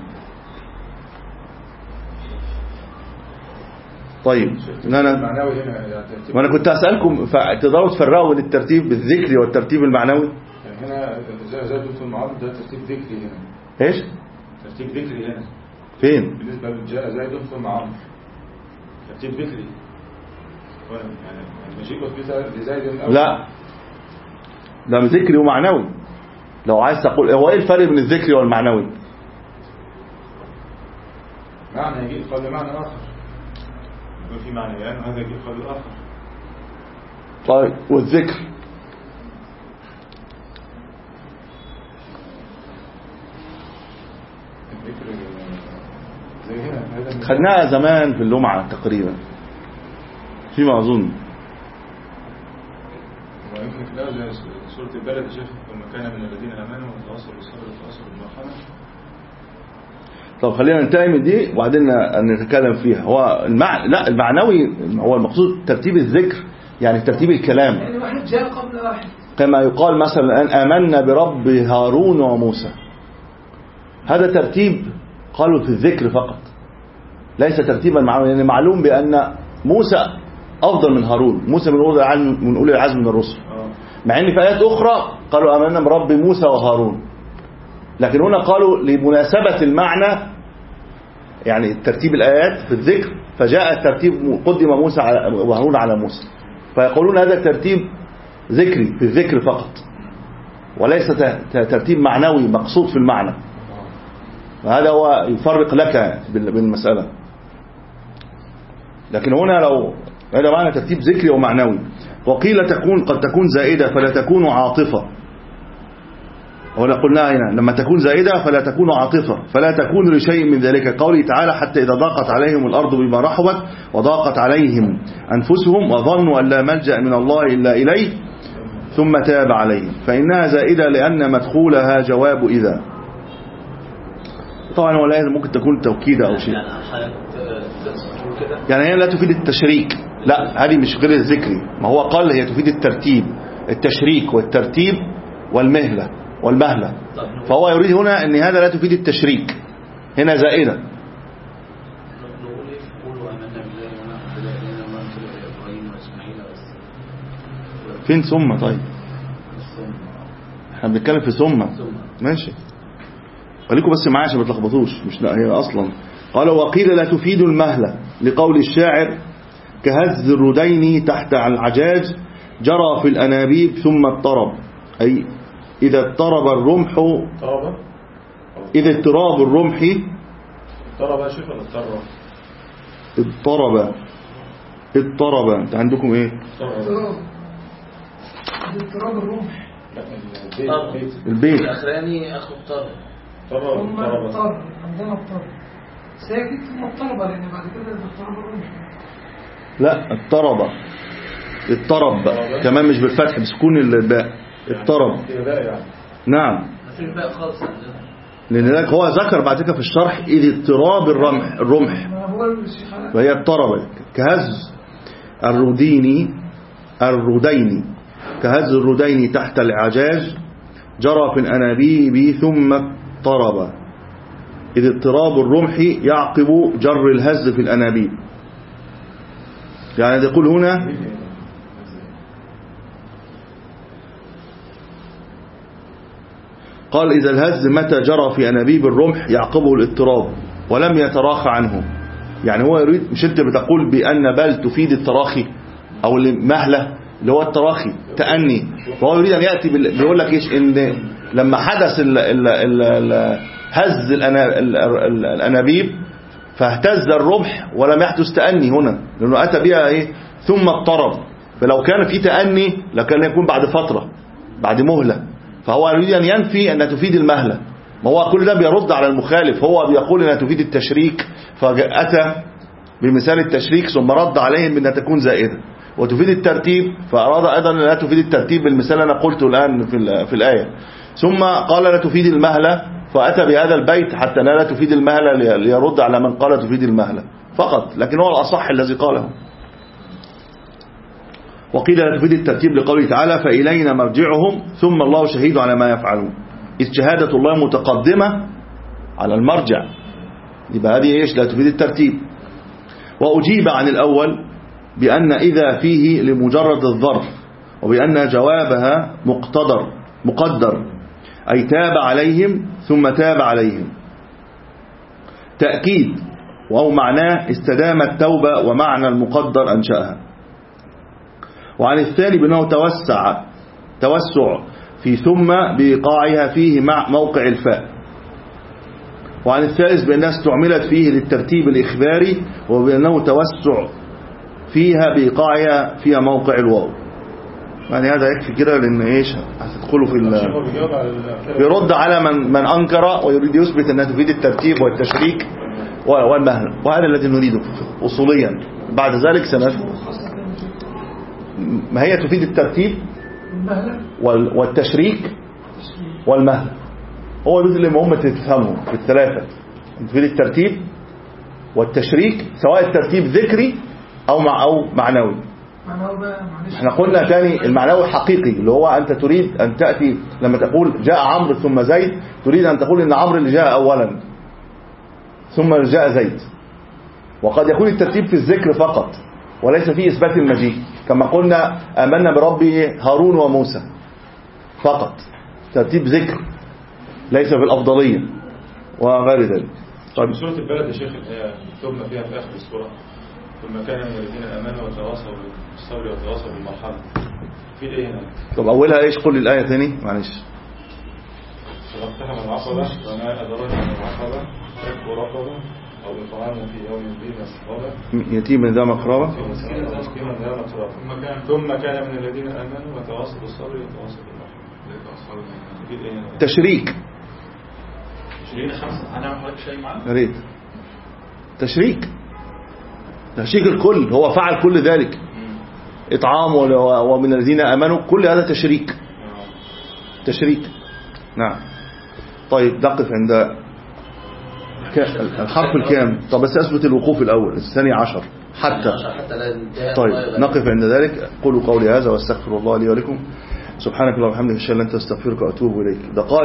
طيب انا وانا كنت اسالكم تقدروا تفرقوا بين الترتيب بالذكري والترتيب المعنوي. هنا زاد ثم عمرو ده ترتيب ذكري هنا. ايش ترتيب ذكري هنا فين؟ بالنسبه لجاء زيد ثم عمرو ترتيب ذكري يعني المجيء لزيد. لا ده ذكري ومعنوي. لو عايز تقول هو ايه الفرق بين الذكري والمعنوي؟ معنى يجيء قبل معنى اخر، يكون في معنيان وهذا يجيء قبل الاخر. طيب والذكر الذكر زي هنا خدناها زمان في اللمعة تقريبا فيما اظن. ويمكن تلاقوا زي سورة البلد يا شيخ ثم كان من الذين امنوا وتواصوا بالصبر وتواصوا بالمرحمة. طب خلينا ننتهي من دي وبعدين نتكلم فيها. هو المع... لا المعنوي هو المقصود ترتيب الذكر، يعني ترتيب الكلام، يعني واحد جاء قبل واحد، كما يقال مثلا أن آمنا برب هارون وموسى، هذا ترتيب قالوا في الذكر فقط، ليس ترتيبا معنويا، لأن يعني معلوم بأن موسى أفضل من هارون، موسى من أولي العزم من أولي العزم من الرسل، مع أن في آيات أخرى قالوا آمنا برب موسى وهارون، لكن هنا قالوا لمناسبة المعنى يعني ترتيب الآيات في الذكر، فجاء الترتيب قدم موسى وهارون على موسى، فيقولون هذا ترتيب ذكري في الذكر فقط، وليس ترتيب معنوي مقصود في المعنى. وهذا هو يفرق لك بالمسألة. لكن هنا لو هذا معنى ترتيب ذكري ومعنوي. وقيل تكون قد تكون زائدة فلا تكون عاطفة، ولا قلنا هنا لما تكون زائدة فلا تكون عاطفة، فلا تكون لشيء من ذلك، قوله تعالى حتى إذا ضاقت عليهم الأرض بما رحبت وضاقت عليهم أنفسهم وظنوا أن لا ملجأ من الله إلا إليه ثم تاب عليهم، فإنها زائدة لأن مدخولها جواب إذا. طبعا ولا ممكن تكون توكيدة أو شيء، يعني هي لا تفيد التشريك، لا هذه مش غير الذكري، ما هو قال هي تفيد الترتيب، التشريك والترتيب والمهلة والمهلة، فهو يريد هنا أن هذا لا تفيد التشريك، هنا زائدة. فين ثم؟ طيب احنا بنتكلم في ثم، ماشي، خليكم بس معايا عشان ما تلخبطوش، مش لا هي اصلا. قال وقيل لا تفيد المهلة لقول الشاعر كهز الردين تحت العجاج جرى في الأنابيب ثم اضطرب، أي إذا اضطرب الرمح، إذا اضطراب الرمح اضطرب شوف ولا اضطرب اضطرب اضطرب انت عندكم ايه؟ اضطراب اضطراب الرمح البيت الأخراني أخو اضطرب ثم اضطرب، عندنا اضطرب ساكت ثم اضطرب، لأن بعد كده اضطراب الرمح. لا اضطرب اضطرب كمان مش بالفتح بسكون الباء، اضطرب نعم، مفيش باء خالص عندنا، لأن ذلك هو ذكر بعد كده في الشرح إذ اضطراب الرمح الرمح وهي اضطربت كهز الردين الردين كهز الردين تحت العجاج جرى في الأنابيب ثم اضطرب، إذ اضطراب الرمح يعقب جر الهز في الأنابيب، يعني يقول هنا قال إذا الهز متى جرى في أنابيب الرمح يعقبه الاضطراب ولم يتراخى عنه، يعني هو يريد، مش انت بتقول بأن بل تفيد التراخي أو المهلة اللي هو التراخي تأني، فهو يريد أن يأتي بيقول لك إيش إن لما حدث ال ال ال ال هز الأنابيب فاهتز الرمح ولم يحدث تأني هنا، لأنه أتى بها إيه ثم اضطرب، فلو كان في تأني لكان يكون بعد فترة بعد مهلة، فهو يريد أن ينفي أن تفيد المهلة، ما هو كل ده بيرد على المخالف، هو بيقول أنها تفيد التشريك فأتى بمثال التشريك ثم رد عليهم بأنها تكون زائدة، وتفيد الترتيب فأراد أيضا أنها تفيد الترتيب بالمثال أنا قلته الآن في, في الآية، ثم قال لا تفيد المهلة فأتى بهذا البيت حتى لا تفيد المهلة ليرد على من قال تفيد المهلة فقط، لكن هو الأصح الذي قاله. وقيل لا تفيد الترتيب لقوله تعالى فإلينا مرجعهم ثم الله شهيد على ما يفعلون، إذ شهادة الله متقدمة على المرجع، يبقى هذه إيش لا تفيد الترتيب. وأجيب عن الأول بأن إذا فيه لمجرد الظرف، وبأن جوابها مقتدر مقدر أي تاب عليهم ثم تاب عليهم، تأكيد وهو معناه استدام التوبة ومعنى المقدر أنشأها. وعن الثاني بأنه توسع توسع في ثم بإيقاعها فيه مع موقع الفاء. وعن الثالث بأنها استعملت فيه للترتيب الإخباري، وبأنه توسع فيها بإيقاعها فيها موقع الواو. يعني هذا يكفي كده، لأن إيش هتدخلوا في ال بيرد على من من أنكر ويريد يثبت أنها تفيد الترتيب والتشريك والمهل، وهذا الذي نريده أصوليا. بعد ذلك سنفهم ما هي تفيد الترتيب والتشريك والمهل، هو دول اللي هم تفهمهم في الثلاثة، تفيد الترتيب والتشريك سواء الترتيب ذكري أو مع أو معنوي. احنا قلنا تاني المعنوي حقيقي اللي هو أنت تريد أن تأتي لما تقول جاء عمرو ثم زيد، تريد أن تقول إن عمرو اللي جاء أولا ثم جاء زيد، وقد يكون الترتيب في الذكر فقط وليس في إثبات المجيء، كما قلنا آمنا برب هارون وموسى فقط، ترتيب ذكر ليس في الأفضلية وغير ذلك. طيب سورة البلد يا شيخ ثم فيها في آخر السورة ثم كان من الذين آمنوا وتواصوا بالصبر وتواصوا بالمرحمة، في إيه هنا؟ طب أولها إيش؟ قل الآية ثاني معلش. فاقتحم العقبة وما أدراك ما العقبة فك رقبة أو إطعام في يوم ذي مسغبة يتيما ذا مقربة مسكينا ذا متربة ثم كان من الذين آمنوا وتواصوا بالصبر وتواصوا بالمرحمة. تشريك تشريك خمسة أنا ما شيء معنا يا ريت تشريك تشريك الكل، هو فعل كل ذلك، إطعام ومن الذين آمنوا، كل هذا تشريك تشريك. نعم. طيب نقف عند الحرف الكام؟ طب بس أثبت الوقوف الأول الثاني عشر حتى. طيب نقف عند ذلك. قولوا قولي هذا واستغفر الله لي ولكم. سبحانك اللهم وبحمدك أشهد أن لا إله إلا أنت أستغفرك وأتوب إليك. دقائق